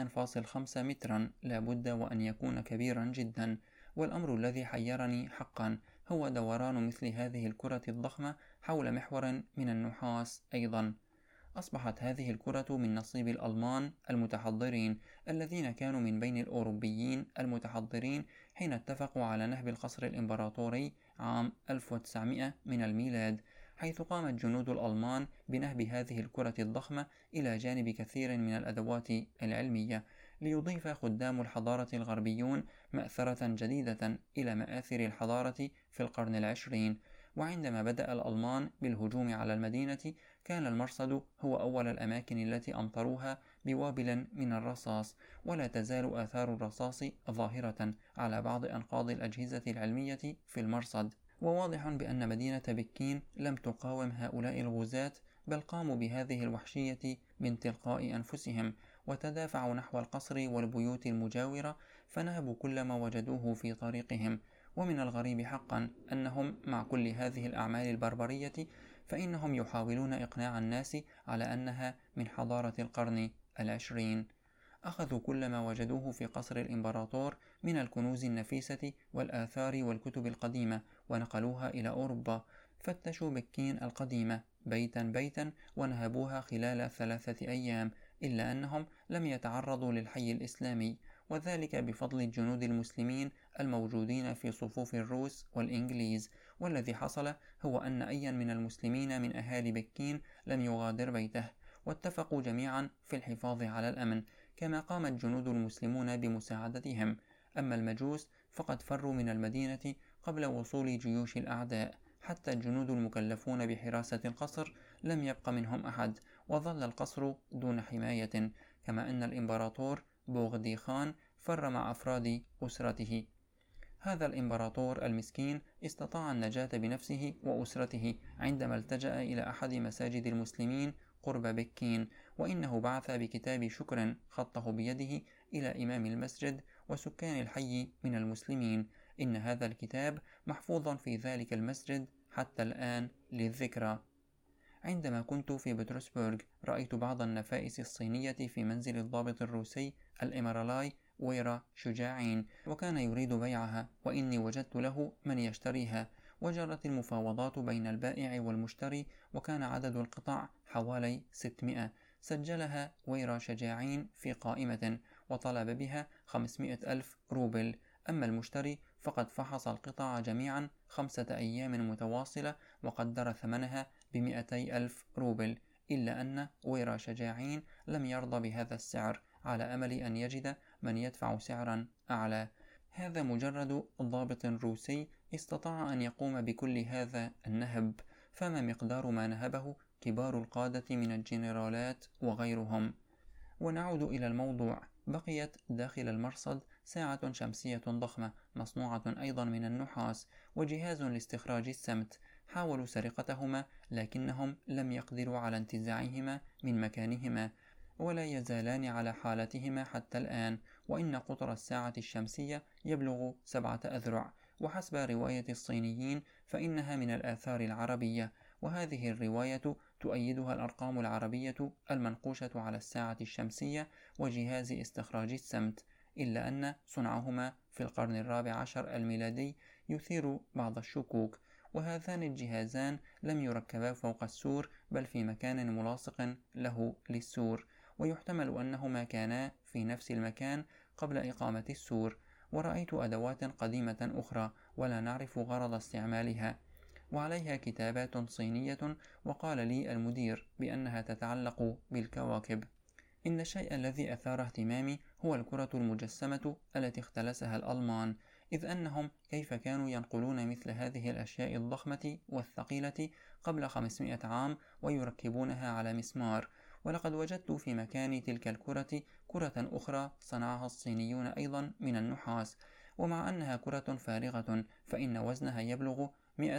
2.5 مترا لا بد وأن يكون كبيرا جدا. والأمر الذي حيرني حقا هو دوران مثل هذه الكرة الضخمة حول محور من النحاس أيضا. أصبحت هذه الكرة من نصيب الألمان المتحضرين الذين كانوا من بين الأوروبيين المتحضرين حين اتفقوا على نهب القصر الإمبراطوري عام 1900 من الميلاد، حيث قامت جنود الألمان بنهب هذه الكرة الضخمة إلى جانب كثير من الأدوات العلمية، ليضيف خدام الحضارة الغربيون مأثرة جديدة إلى مآثر الحضارة في القرن العشرين. وعندما بدأ الألمان بالهجوم على المدينة كان المرصد هو أول الأماكن التي أمطروها بوابل من الرصاص، ولا تزال آثار الرصاص ظاهرة على بعض أنقاض الأجهزة العلمية في المرصد. وواضح بأن مدينة بكين لم تقاوم هؤلاء الغزاة، بل قاموا بهذه الوحشية من تلقاء أنفسهم، وتدافعوا نحو القصر والبيوت المجاورة فنهبوا كل ما وجدوه في طريقهم. ومن الغريب حقا أنهم مع كل هذه الأعمال البربرية فإنهم يحاولون إقناع الناس على أنها من حضارة القرن العشرين. أخذوا كل ما وجدوه في قصر الإمبراطور من الكنوز النفيسة والآثار والكتب القديمة ونقلوها إلى أوروبا، فتشوا بكين القديمة بيتا بيتا ونهبوها خلال 3 أيام، إلا أنهم لم يتعرضوا للحي الإسلامي، وذلك بفضل الجنود المسلمين الموجودين في صفوف الروس والإنجليز. والذي حصل هو أن أيا من المسلمين من أهالي بكين لم يغادر بيته، واتفقوا جميعا في الحفاظ على الأمن، كما قام الجنود المسلمون بمساعدتهم. أما المجوس فقد فروا من المدينة قبل وصول جيوش الأعداء، حتى الجنود المكلفون بحراسة القصر لم يبق منهم أحد، وظل القصر دون حماية، كما أن الإمبراطور بوغدي خان فر مع أفراد أسرته. هذا الإمبراطور المسكين استطاع النجاة بنفسه وأسرته عندما التجأ إلى أحد مساجد المسلمين قرب بكين، وإنه بعث بكتاب شكر خطه بيده إلى إمام المسجد وسكان الحي من المسلمين. إن هذا الكتاب محفوظ في ذلك المسجد حتى الآن للذكرى. عندما كنت في بطرسبرغ رأيت بعض النفائس الصينية في منزل الضابط الروسي الإمرالاي ويرا شجاعين، وكان يريد بيعها، وإني وجدت له من يشتريها. وجرت المفاوضات بين البائع والمشتري، وكان عدد القطع حوالي 600. سجلها ويرا شجاعين في قائمة وطلب بها 500,000 روبل. أما المشتري فقد فحص القطع جميعا 5 أيام متواصلة وقدر ثمنها ب200,000 روبل، إلا أن ويرا شجاعين لم يرضى بهذا السعر على أمل أن يجد من يدفع سعرا أعلى. هذا مجرد ضابط روسي استطاع أن يقوم بكل هذا النهب، فما مقدار ما نهبه كبار القادة من الجنرالات وغيرهم. ونعود إلى الموضوع. بقيت داخل المرصد ساعة شمسية ضخمة مصنوعة أيضا من النحاس، وجهاز لاستخراج السمت. حاولوا سرقتهما لكنهم لم يقدروا على انتزاعهما من مكانهما، ولا يزالان على حالتهما حتى الآن. وإن قطر الساعة الشمسية يبلغ 7 أذرع، وحسب رواية الصينيين فإنها من الآثار العربية، وهذه الرواية تؤيدها الأرقام العربية المنقوشة على الساعة الشمسية وجهاز استخراج السمت، إلا أن صنعهما في القرن ال14 الميلادي يثير بعض الشكوك. وهذان الجهازان لم يركبا فوق السور، بل في مكان ملاصق له للسور، ويحتمل أنهما كانا في نفس المكان قبل إقامة السور. ورأيت أدوات قديمة أخرى ولا نعرف غرض استعمالها، وعليها كتابات صينية، وقال لي المدير بأنها تتعلق بالكواكب. إن الشيء الذي أثار اهتمامي هو الكرة المجسمة التي اختلسها الألمان، إذ أنهم كيف كانوا ينقلون مثل هذه الأشياء الضخمة والثقيلة قبل 500 عام ويركبونها على مسمار. ولقد وجدت في مكان تلك الكرة كرة أخرى صنعها الصينيون أيضا من النحاس، ومع أنها كرة فارغة فإن وزنها يبلغ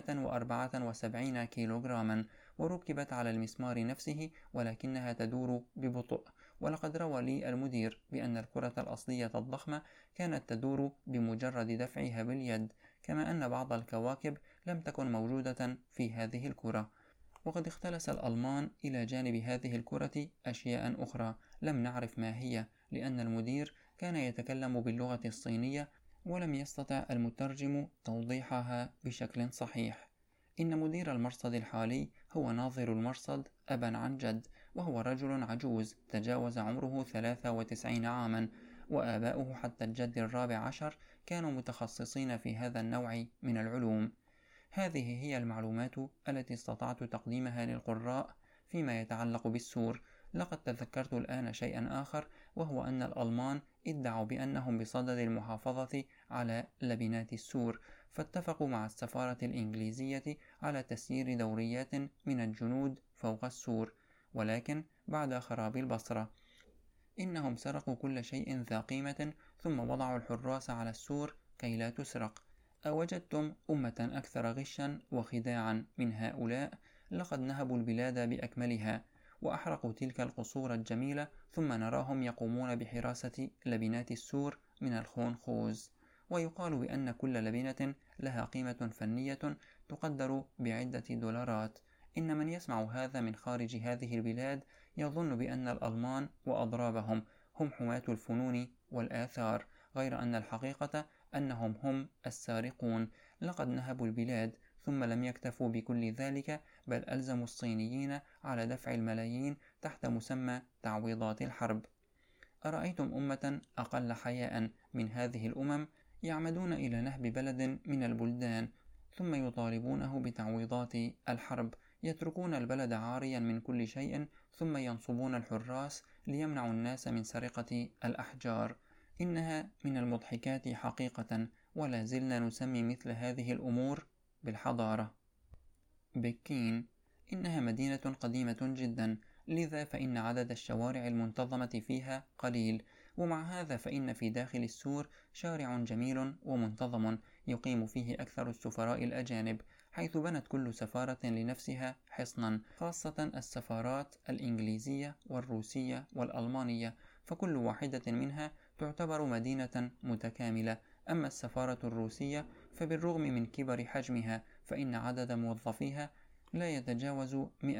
174 كيلوغراما، وركبت على المسمار نفسه، ولكنها تدور ببطء، ولقد روى لي المدير بأن الكرة الأصلية الضخمة كانت تدور بمجرد دفعها باليد، كما أن بعض الكواكب لم تكن موجودة في هذه الكرة. وقد اختلس الألمان إلى جانب هذه الكرة أشياء أخرى لم نعرف ما هي، لأن المدير كان يتكلم باللغة الصينية ولم يستطع المترجم توضيحها بشكل صحيح. إن مدير المرصد الحالي هو ناظر المرصد أبا عن جد، وهو رجل عجوز تجاوز عمره 93 عاما، وآباؤه حتى الجد الرابع عشر كانوا متخصصين في هذا النوع من العلوم. هذه هي المعلومات التي استطعت تقديمها للقراء فيما يتعلق بالسور. لقد تذكرت الآن شيئا آخر، وهو أن الألمان ادعوا بأنهم بصدد المحافظة على لبنات السور، فاتفقوا مع السفارة الإنجليزية على تسيير دوريات من الجنود فوق السور، ولكن بعد خراب البصرة إنهم سرقوا كل شيء ذا قيمة ثم وضعوا الحراس على السور كي لا تسرق. أوجدتم أمة أكثر غشا وخداعا من هؤلاء؟ لقد نهبوا البلاد بأكملها وأحرقوا تلك القصور الجميلة، ثم نراهم يقومون بحراسة لبنات السور من الخونخوز. ويقال بأن كل لبنة لها قيمة فنية تقدر بعدة دولارات. إن من يسمع هذا من خارج هذه البلاد يظن بأن الألمان وأضرابهم هم حماة الفنون والآثار، غير أن الحقيقة أنهم هم السارقون. لقد نهبوا البلاد، ثم لم يكتفوا بكل ذلك، بل ألزموا الصينيين على دفع الملايين تحت مسمى تعويضات الحرب. أرأيتم أمة أقل حياء من هذه الأمم يعمدون إلى نهب بلد من البلدان ثم يطالبونه بتعويضات الحرب، يتركون البلد عاريا من كل شيء ثم ينصبون الحراس ليمنعوا الناس من سرقة الأحجار. إنها من المضحكات حقيقة، ولا زلنا نسمي مثل هذه الأمور بالحضارة. بكين إنها مدينة قديمة جدا، لذا فإن عدد الشوارع المنتظمة فيها قليل، ومع هذا فإن في داخل السور شارع جميل ومنتظم يقيم فيه أكثر السفراء الأجانب، حيث بنت كل سفارة لنفسها حصنا، خاصة السفارات الإنجليزية والروسية والألمانية، فكل واحدة منها تعتبر مدينة متكاملة. أما السفارة الروسية فبالرغم من كبر حجمها فإن عدد موظفيها لا يتجاوز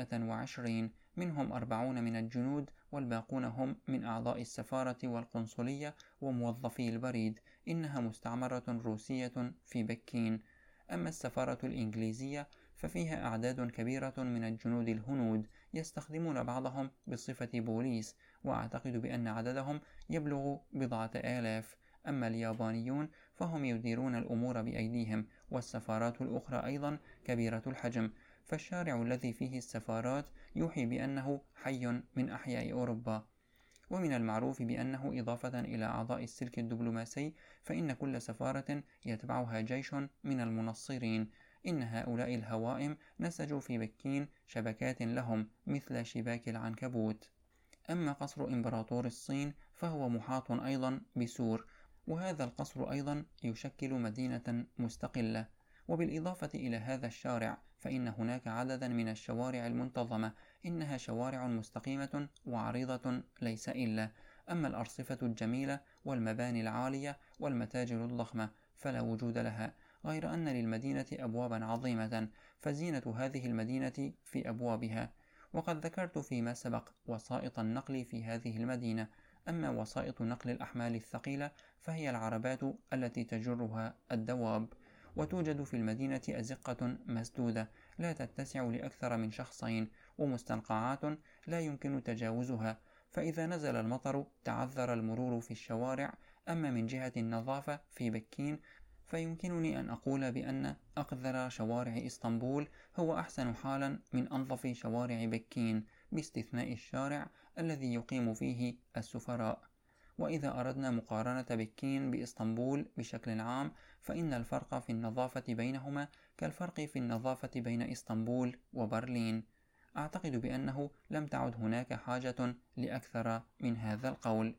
120، منهم 40 من الجنود، والباقون هم من أعضاء السفارة والقنصلية وموظفي البريد. إنها مستعمرة روسية في بكين. أما السفارة الإنجليزية ففيها أعداد كبيرة من الجنود الهنود، يستخدمون بعضهم بصفة بوليس، وأعتقد بأن عددهم يبلغ 10,000. أما اليابانيون فهم يديرون الأمور بأيديهم، والسفارات الأخرى أيضا كبيرة الحجم، فالشارع الذي فيه السفارات يوحي بأنه حي من أحياء أوروبا. ومن المعروف بأنه إضافة إلى أعضاء السلك الدبلوماسي فإن كل سفارة يتبعها جيش من المنصرين. إن هؤلاء الهوائم نسجوا في بكين شبكات لهم مثل شباك العنكبوت. أما قصر إمبراطور الصين فهو محاط أيضا بسور، وهذا القصر أيضا يشكل مدينة مستقلة. وبالإضافة إلى هذا الشارع فإن هناك عددا من الشوارع المنتظمة، إنها شوارع مستقيمة وعريضة ليس إلا. أما الأرصفة الجميلة والمباني العالية والمتاجر الضخمة فلا وجود لها، غير أن للمدينة أبوابا عظيمة، فزينة هذه المدينة في أبوابها. وقد ذكرت فيما سبق وسائط النقل في هذه المدينة. أما وسائط نقل الأحمال الثقيلة فهي العربات التي تجرها الدواب. وتوجد في المدينة أزقة مسدودة لا تتسع لأكثر من شخصين، ومستنقعات لا يمكن تجاوزها، فإذا نزل المطر تعذر المرور في الشوارع. أما من جهة النظافة في بكين فيمكنني أن أقول بأن أقذر شوارع إسطنبول هو أحسن حالا من أنظف شوارع بكين، باستثناء الشارع الذي يقيم فيه السفراء. وإذا أردنا مقارنة بكين بإسطنبول بشكل عام فإن الفرق في النظافة بينهما كالفرق في النظافة بين إسطنبول وبرلين. أعتقد بأنه لم تعد هناك حاجة لأكثر من هذا القول.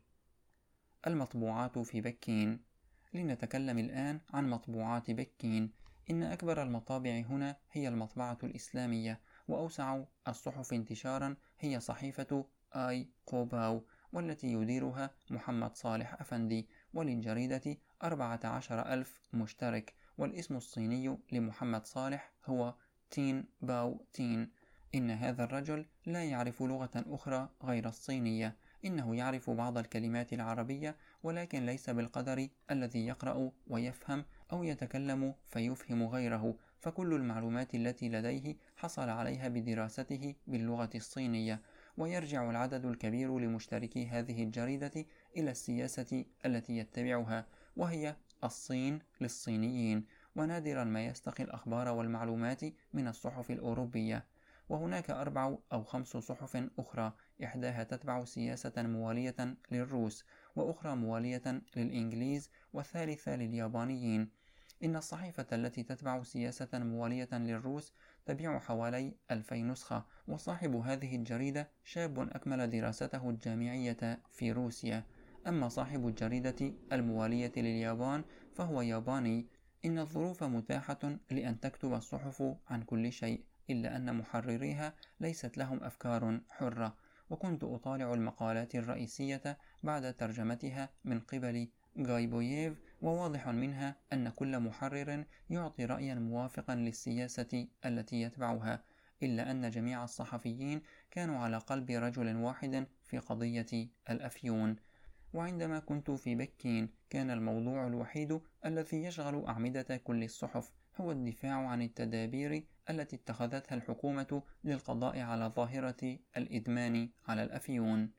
المطبوعات في بكين. لنتكلم الآن عن مطبوعات بكين. إن أكبر المطابع هنا هي المطبعة الإسلامية، وأوسع الصحف انتشارا هي صحيفة آي قوباو، والتي يديرها محمد صالح أفندي، وللجريدة 14,000 مشترك، والاسم الصيني لمحمد صالح هو تين باو تين. إن هذا الرجل لا يعرف لغة أخرى غير الصينية، إنه يعرف بعض الكلمات العربية، ولكن ليس بالقدر الذي يقرأ ويفهم أو يتكلم فيفهم غيره، فكل المعلومات التي لديه حصل عليها بدراسته باللغة الصينية. ويرجع العدد الكبير لمشتركي هذه الجريدة إلى السياسة التي يتبعها، وهي الصين للصينيين، ونادرا ما يستقي الأخبار والمعلومات من الصحف الأوروبية. وهناك 4 أو 5 صحف أخرى، إحداها تتبع سياسة موالية للروس، وأخرى موالية للإنجليز، والثالثة لليابانيين. إن الصحيفة التي تتبع سياسة موالية للروس تبيع حوالي 2000 نسخة، وصاحب هذه الجريدة شاب أكمل دراسته الجامعية في روسيا. أما صاحب الجريدة الموالية لليابان فهو ياباني. إن الظروف متاحة لأن تكتب الصحف عن كل شيء، إلا أن محرريها ليست لهم أفكار حرة. وكنت أطالع المقالات الرئيسية بعد ترجمتها من قبل غايبوييف، وواضح منها أن كل محرر يعطي رأيا موافقا للسياسة التي يتبعها، إلا أن جميع الصحفيين كانوا على قلب رجل واحد في قضية الأفيون. وعندما كنت في بكين كان الموضوع الوحيد الذي يشغل أعمدة كل الصحف هو الدفاع عن التدابير التي اتخذتها الحكومة للقضاء على ظاهرة الإدمان على الأفيون.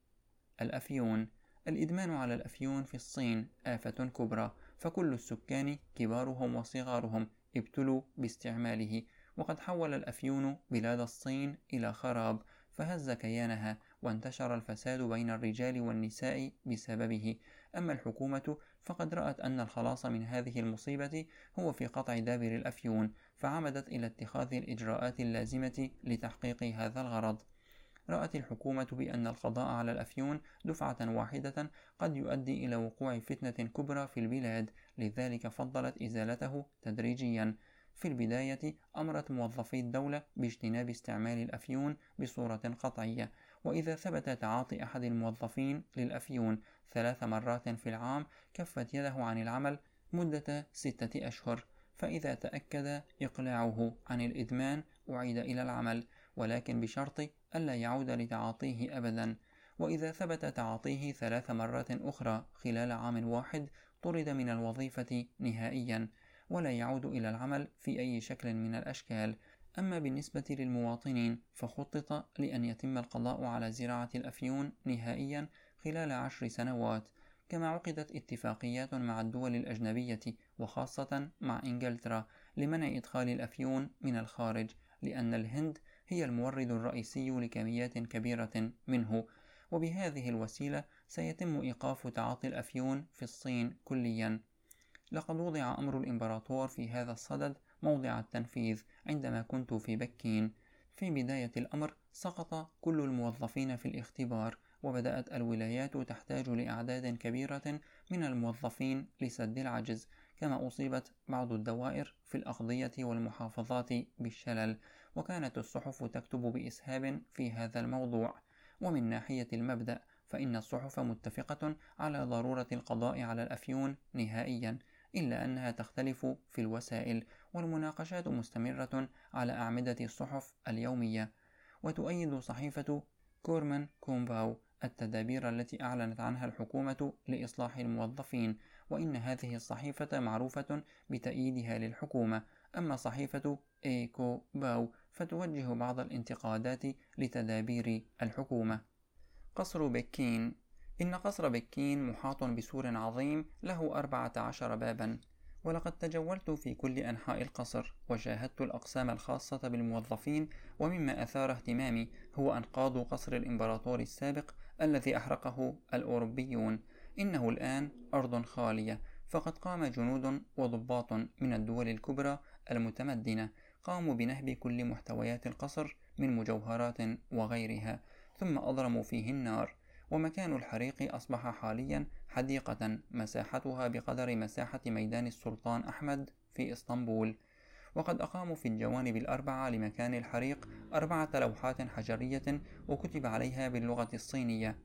الإدمان على الأفيون في الصين آفة كبرى، فكل السكان كبارهم وصغارهم ابتلوا باستعماله، وقد حول الأفيون بلاد الصين إلى خراب، فهز كيانها، وانتشر الفساد بين الرجال والنساء بسببه. أما الحكومة فقد رأت أن الخلاص من هذه المصيبة هو في قطع دابر الأفيون، فعمدت إلى اتخاذ الإجراءات اللازمة لتحقيق هذا الغرض. رأت الحكومة بأن القضاء على الأفيون دفعة واحدة قد يؤدي إلى وقوع فتنة كبرى في البلاد، لذلك فضلت إزالته تدريجيا. في البداية أمرت موظفي الدولة باجتناب استعمال الأفيون بصورة قطعية، وإذا ثبت تعاطي أحد الموظفين للأفيون 3 مرات في العام كفت يده عن العمل مدة 6 أشهر، فإذا تأكد إقلاعه عن الإدمان أعيد إلى العمل، ولكن بشرط ألا يعود لتعاطيه أبدا. وإذا ثبت تعاطيه 3 مرات أخرى خلال عام واحد طرد من الوظيفة نهائيا، ولا يعود إلى العمل في أي شكل من الأشكال. أما بالنسبة للمواطنين فخطط لأن يتم القضاء على زراعة الأفيون نهائيا خلال 10 سنوات، كما عقدت اتفاقيات مع الدول الأجنبية وخاصة مع إنجلترا لمنع إدخال الأفيون من الخارج، لأن الهند هي المورد الرئيسي لكميات كبيرة منه، وبهذه الوسيلة سيتم إيقاف تعاطي الأفيون في الصين كليا. لقد وضع أمر الإمبراطور في هذا الصدد موضع التنفيذ عندما كنت في بكين. في بداية الأمر سقط كل الموظفين في الاختبار، وبدأت الولايات تحتاج لأعداد كبيرة من الموظفين لسد العجز، كما أصيبت بعض الدوائر في الأقضية والمحافظات بالشلل، وكانت الصحف تكتب بإسهاب في هذا الموضوع. ومن ناحية المبدأ فإن الصحف متفقة على ضرورة القضاء على الأفيون نهائيا، إلا أنها تختلف في الوسائل، والمناقشات مستمرة على أعمدة الصحف اليومية. وتؤيد صحيفة كورمان كومباو التدابير التي أعلنت عنها الحكومة لإصلاح الموظفين، وإن هذه الصحيفة معروفة بتأييدها للحكومة. أما صحيفة إيكو باو فتوجه بعض الانتقادات لتدابير الحكومة. قصر بكين. إن قصر بكين محاط بسور عظيم له 14 بابا، ولقد تجولت في كل أنحاء القصر وشاهدت الأقسام الخاصة بالموظفين، ومما أثار اهتمامي هو أنقاض قصر الإمبراطور السابق الذي أحرقه الأوروبيون. إنه الآن أرض خالية، فقد قام جنود وضباط من الدول الكبرى المتمدنة قاموا بنهب كل محتويات القصر من مجوهرات وغيرها، ثم أضرموا فيه النار. ومكان الحريق أصبح حاليا حديقة مساحتها بقدر مساحة ميدان السلطان أحمد في إسطنبول. وقد أقاموا في الجوانب الأربعة لمكان الحريق 4 لوحات حجرية وكتب عليها باللغة الصينية،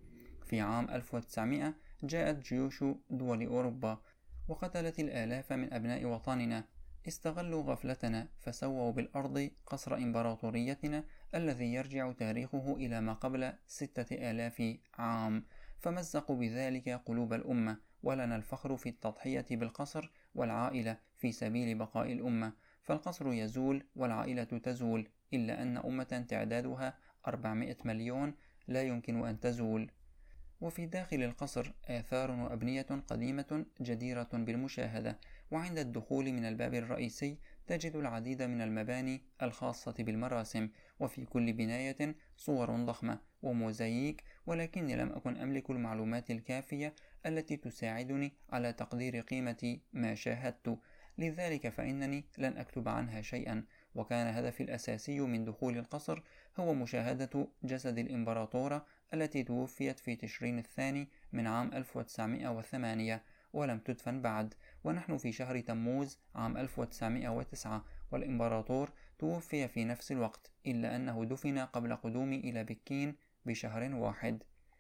في عام 1900 جاءت جيوش دول أوروبا وقتلت الآلاف من أبناء وطننا. استغلوا غفلتنا فسووا بالأرض قصر إمبراطوريتنا الذي يرجع تاريخه إلى ما قبل 6000 عام، فمزقوا بذلك قلوب الأمة، ولنا الفخر في التضحية بالقصر والعائلة في سبيل بقاء الأمة. فالقصر يزول والعائلة تزول، إلا أن أمة تعدادها 400 مليون لا يمكن أن تزول. وفي داخل القصر آثار وأبنية قديمة جديرة بالمشاهدة، وعند الدخول من الباب الرئيسي تجد العديد من المباني الخاصة بالمراسم، وفي كل بناية صور ضخمة وموزاييك، ولكني لم أكن أملك المعلومات الكافية التي تساعدني على تقدير قيمة ما شاهدت، لذلك فإنني لن أكتب عنها شيئا. وكان هدفي الأساسي من دخول القصر هو مشاهدة جسد الإمبراطورة التي توفيت في تشرين الثاني من عام 1908 ولم تدفن بعد، ونحن في شهر تموز عام 1909، والإمبراطور توفي في نفس الوقت، إلا أنه دفن قبل قدومي إلى بكين بشهر واحد.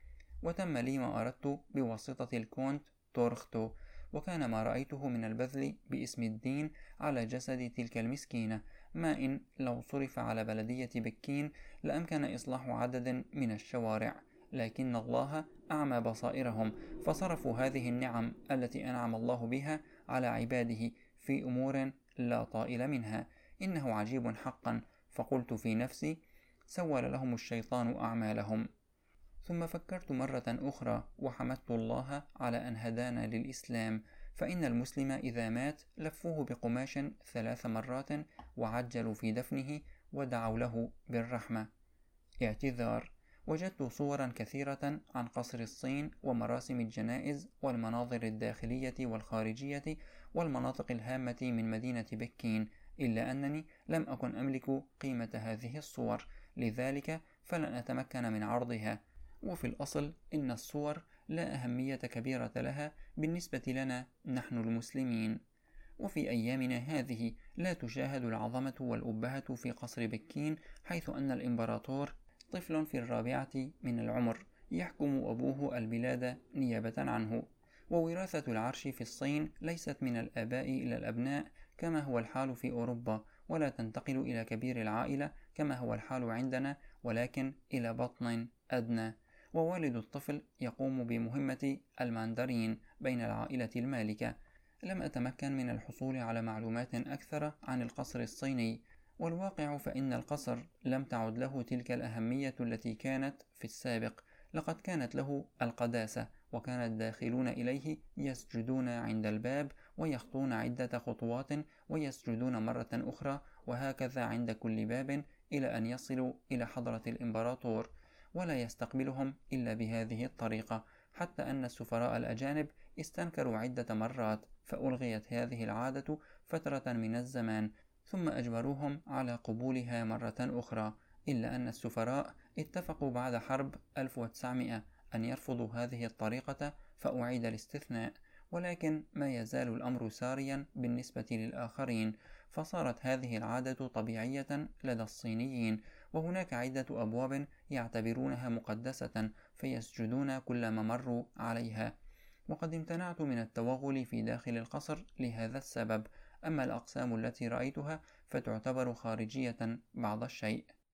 وتم لي ما أردت بواسطة الكونت تورختو، وكان ما رأيته من البذل باسم الدين على جسد تلك المسكينة ما إن لو صرف على بلدية بكين لأمكن إصلاح عدد من الشوارع، لكن الله أعمى بصائرهم فصرفوا هذه النعم التي أنعم الله بها على عباده في أمور لا طائل منها. إنه عجيب حقا. فقلت في نفسي: سول لهم الشيطان أعمالهم. ثم فكرت مرة أخرى وحمدت الله على أن هدانا للإسلام، فإن المسلم إذا مات لفوه بقماش 3 مرات وعجلوا في دفنه ودعوا له بالرحمة. اعتذار. وجدت صورا كثيرة عن قصر الصين ومراسم الجنائز والمناظر الداخلية والخارجية والمناطق الهامة من مدينة بكين، إلا أنني لم أكن أملك قيمة هذه الصور، لذلك فلن أتمكن من عرضها. وفي الأصل إن الصور لا أهمية كبيرة لها بالنسبة لنا نحن المسلمين. وفي أيامنا هذه لا تشاهد العظمة والأبهة في قصر بكين، حيث أن الإمبراطور طفل في 4 من العمر يحكم أبوه البلاد نيابة عنه. ووراثة العرش في الصين ليست من الآباء إلى الأبناء كما هو الحال في أوروبا، ولا تنتقل إلى كبير العائلة كما هو الحال عندنا، ولكن إلى بطن أدنى. ووالد الطفل يقوم بمهمة الماندرين بين العائلة المالكة. لم أتمكن من الحصول على معلومات أكثر عن القصر الصيني، والواقع فإن القصر لم تعد له تلك الأهمية التي كانت في السابق. لقد كانت له القداسة، وكان الداخلون إليه يسجدون عند الباب ويخطون عدة خطوات ويسجدون مرة أخرى، وهكذا عند كل باب إلى أن يصلوا إلى حضرة الإمبراطور، ولا يستقبلهم إلا بهذه الطريقة، حتى أن السفراء الأجانب استنكروا عدة مرات، فألغيت هذه العادة فترة من الزمان، ثم أجبروهم على قبولها مرة أخرى، إلا أن السفراء اتفقوا بعد حرب 1900 أن يرفضوا هذه الطريقة، فأعيد الاستثناء. ولكن ما يزال الأمر ساريا بالنسبة للآخرين، فصارت هذه العادة طبيعية لدى الصينيين، وهناك عدة أبواب يعتبرونها مقدسة فيسجدون كلما مروا عليها. وقد امتنعت من التوغل في داخل القصر لهذا السبب، أما الأقسام التي رأيتها فتعتبر خارجية بعض الشيء.